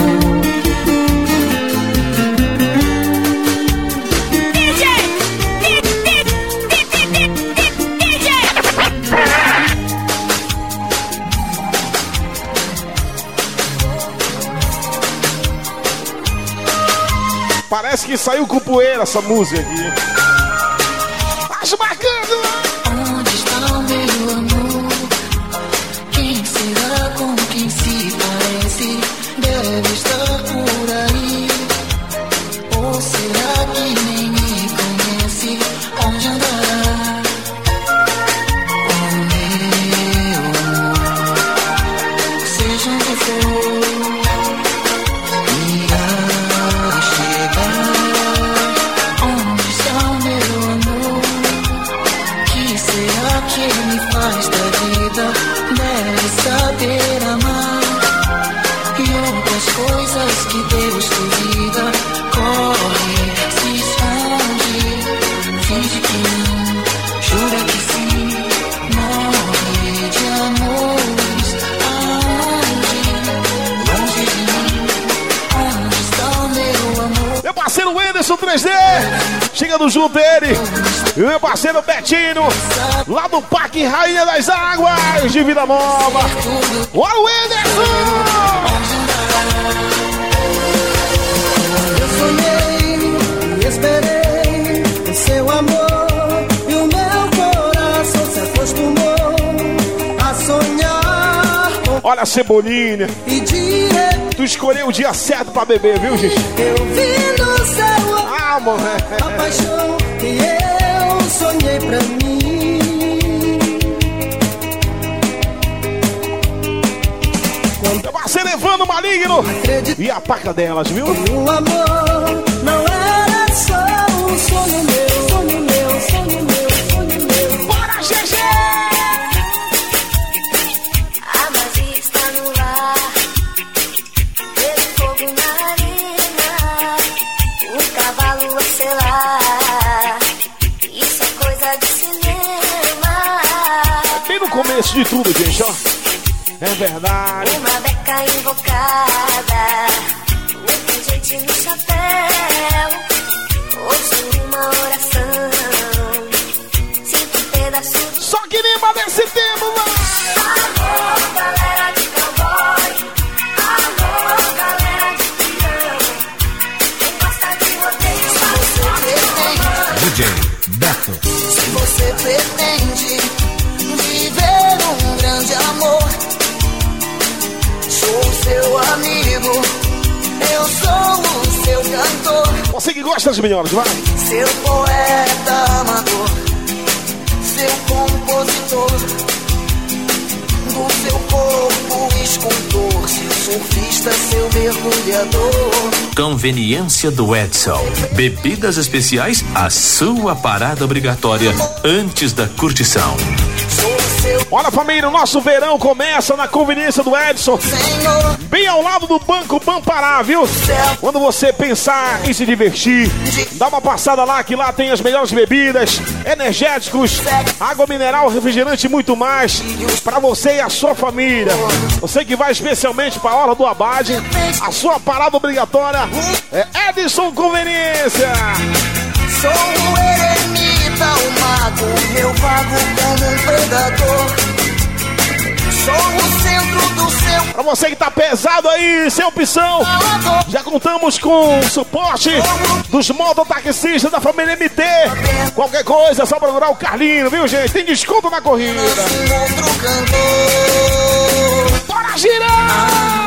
Parece que saiu com poeira essa música aqui. Acho marcando! Onde está o meu amor? Quem será com quem se parece? Deve estar por aí. Ou será que nem me conhece? Onde andará? O meu amor, seja onde for. Deve saber amar e outras coisas que Deus duvida. Corre, se esconde, finge que não, jura que sim. Morre de amores, aonde? Longe de mim. Onde está o meu amor? Meu parceiro Wenderson 3D, chegando junto ele. E o meu parceiro Betinho, lá do Parque Rainha das Águas de Vida Nova. Olha o Wenderson! Eu sonhei e esperei o seu amor, e o meu coração se acostumou a sonhar. Olha a Cebolinha. E direto, tu escolheu o dia certo pra beber, viu, gente? Eu vi no céu moleque, a paixão que eu sonhei pra mim. Meu parceiro Evandro Maligno e a paca delas, viu? O amor não era só um sonho meu, sonho meu, sonho meu, sonho meu. Bora, GG! A magia está no ar, vejo fogo na arena, o cavalo a selar. Isso é coisa de cinema. Bem no começo de tudo, gente, ó. É verdade. Uma beca invocada, um pingente no chapéu. Ouço uma oração, sinto um pedaço do... Só que lembra desse tempo, vai! Alô, galera de cowboy. Alô, galera de peão. Quem gosta de rodeio, DJ Beto. Se você pretende viver um grande amor, sou seu amigo, eu sou o seu cantor. Você que gosta das melhores, vai! Seu poeta amador, seu compositor, do seu corpo escultor, seu surfista, seu mergulhador. Conveniência do Edson. Bebidas especiais, a sua parada obrigatória antes da curtição. Olha, família, o nosso verão começa na conveniência do Edson, bem ao lado do Banco Bampará, viu? Quando você pensar em se divertir, dá uma passada lá, que lá tem as melhores bebidas, energéticos, água mineral, refrigerante e muito mais, para você e a sua família. Você que vai especialmente para a Orla do Abade, a sua parada obrigatória é Edson Conveniência. Sou o eremita, o mago, eu vago como um predador. Sou o centro do seu... Pra você que tá pesado aí, sem opção, já contamos com o suporte dos mototaxistas da família MT. Qualquer coisa, é só procurar o Carlinho, viu, gente? Tem desconto na corrida. Bora girar!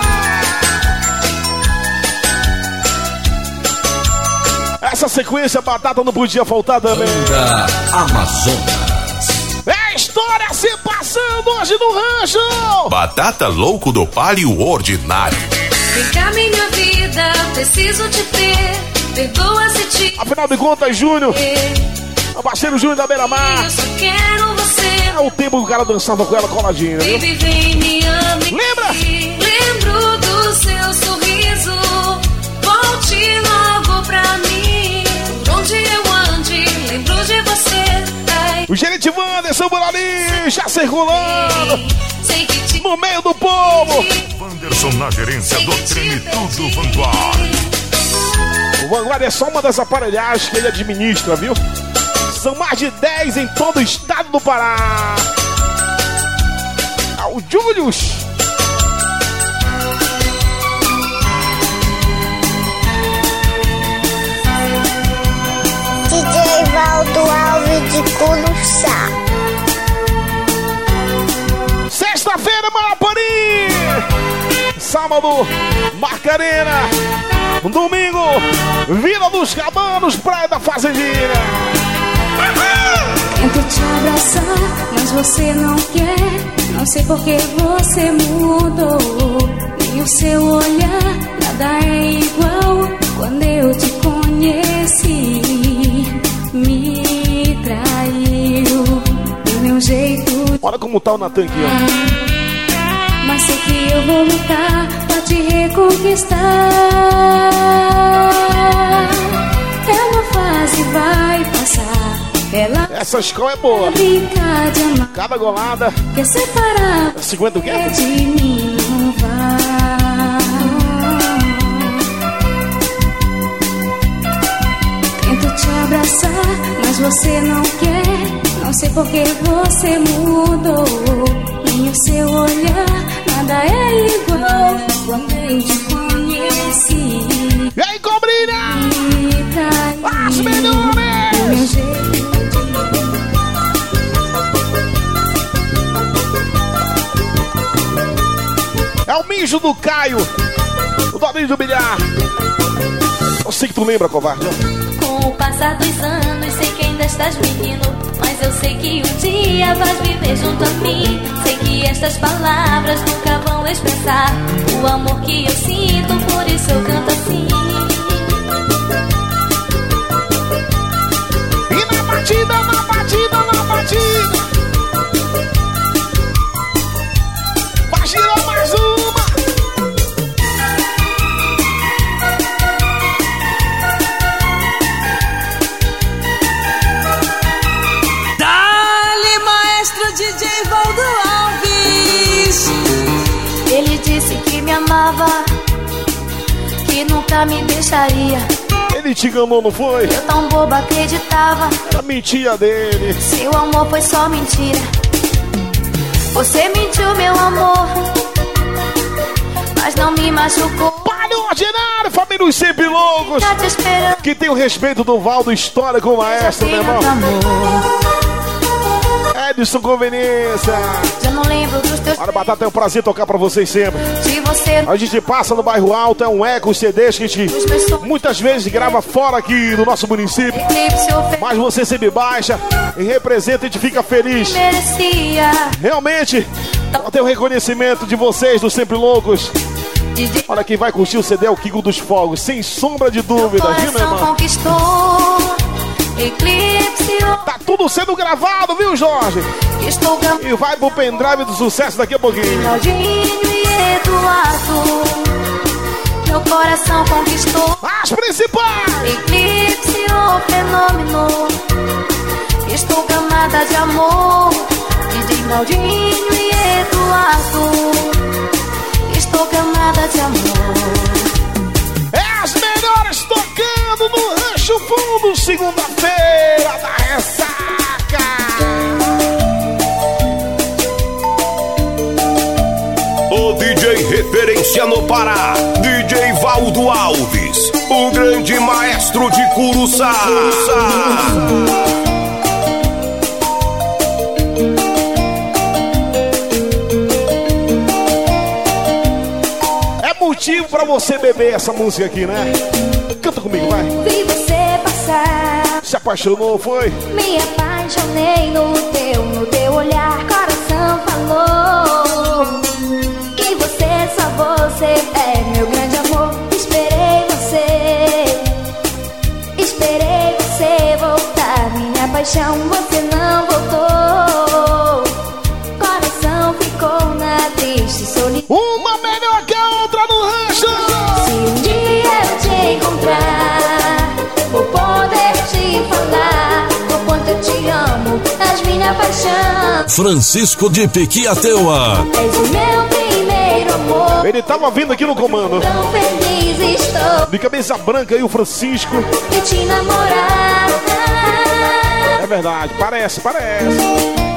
Essa sequência batata não podia faltar também. Banda Amazonas. É história se passando hoje no rancho. Batata louco do palio ordinário. Vem cá, minha vida, preciso te ter. Perdoa se te... Afinal de contas, Júnior, o parceiro Júnior da Beira-Mar. Eu só quero você. É o tempo que o cara dançava com ela coladinha, viu? Baby, vem, me ame. Lembra? Lembro do seu sorriso. Volte logo pra mim. Por onde eu ande, lembro de você. Ai. O gerente Wanderson por ali, já circulando. No meio do povo. Wanderson na gerência do Treme Tudo Vanguard. O Vanguard é só uma das aparelhagens que ele administra, viu? São mais de 10 em todo o estado do Pará. O Július. DJ Valdo Alves de Curuçá. Sexta-feira, Marapari. Sábado, Macarena. Domingo, Vila dos Cabanos, Praia da Fazendinha. Tento te abraçar, mas você não quer. Não sei por que você mudou. Nem o seu olhar, nada é igual. Quando eu te conheci, me traiu. Do meu jeito. Olha como tá o Natan aqui, ó. Mas sei que eu vou lutar pra te reconquistar. É uma fase, vai passar. Essa escola é boa. Cada golada. Quer separar 50 o quê? De mim não vai. Tento te abraçar, mas você não quer. Não sei por que você mudou. Nem o seu olhar, nada é igual. Quando eu te conheci. E aí, cobrinha! As melhores! É o mijo do Caio, o Domingo do Bilhar. Eu sei que tu lembra, covarde. Com o passar dos anos, sei que ainda estás menino. Mas eu sei que um dia vais viver junto a mim. Sei que estas palavras nunca vão expressar o amor que eu sinto, por isso eu canto assim. E na batida, na batida, na batida, vai girar mais uma. Dale, maestro DJ Valdo Alves. Ele disse que me amava, que nunca me deixaria. Ele te enganou, não foi? Eu tão boba acreditava. A mentira dele. Seu amor foi só mentira. Você mentiu, meu amor, mas não me machucou. Palio Ordinário, família dos sempre loucos. Tá te esperando. Que tem o respeito do Valdo, história com o maestro, meu irmão. Edson Conveniência. Já não lembro dos teus. Olha, Batata, é um prazer tocar pra vocês sempre. Se você... A gente passa no Bairro Alto, é um eco, os CDs que a gente muitas vezes grava fora aqui do nosso município. Mas você sempre baixa e representa, e a gente fica feliz. Merecia. Realmente, tem o reconhecimento de vocês, dos Sempre Loucos. Olha, quem vai curtir o CD é o Kiko dos Fogos, sem sombra de dúvida, viu, meu irmão? Conquistou. Eclipse. Tá tudo sendo gravado, viu, Jorge? Estou e vai pro pendrive do sucesso daqui a pouquinho. Claudinho e Eduardo, meu coração conquistou. As principais. Eclipse, o fenômeno. Estou camada de amor. DJ Claudinho e Eduardo, estou camada de amor. É as melhores tocando no Rancho Fundo, segunda-feira da ressaca. O DJ referência no Pará, DJ Valdo Alves, o grande maestro de Curuçá. Motivo pra você beber essa música aqui, né? Canta comigo, vai. Vi você passar, se apaixonou, foi? Me apaixonei no teu olhar. Coração falou que você, só você é meu grande paixão você não voltou. Coração ficou na triste solidão. Uma melhor que a outra no rancho. Se um dia eu te encontrar, vou poder te falar o quanto eu te amo, as minha paixão. Francisco de Piquiateua. És o meu primeiro amor. Ele tava vindo aqui no comando. Tão feliz estou De camisa branca aí o Francisco. de te namorar. É verdade, parece.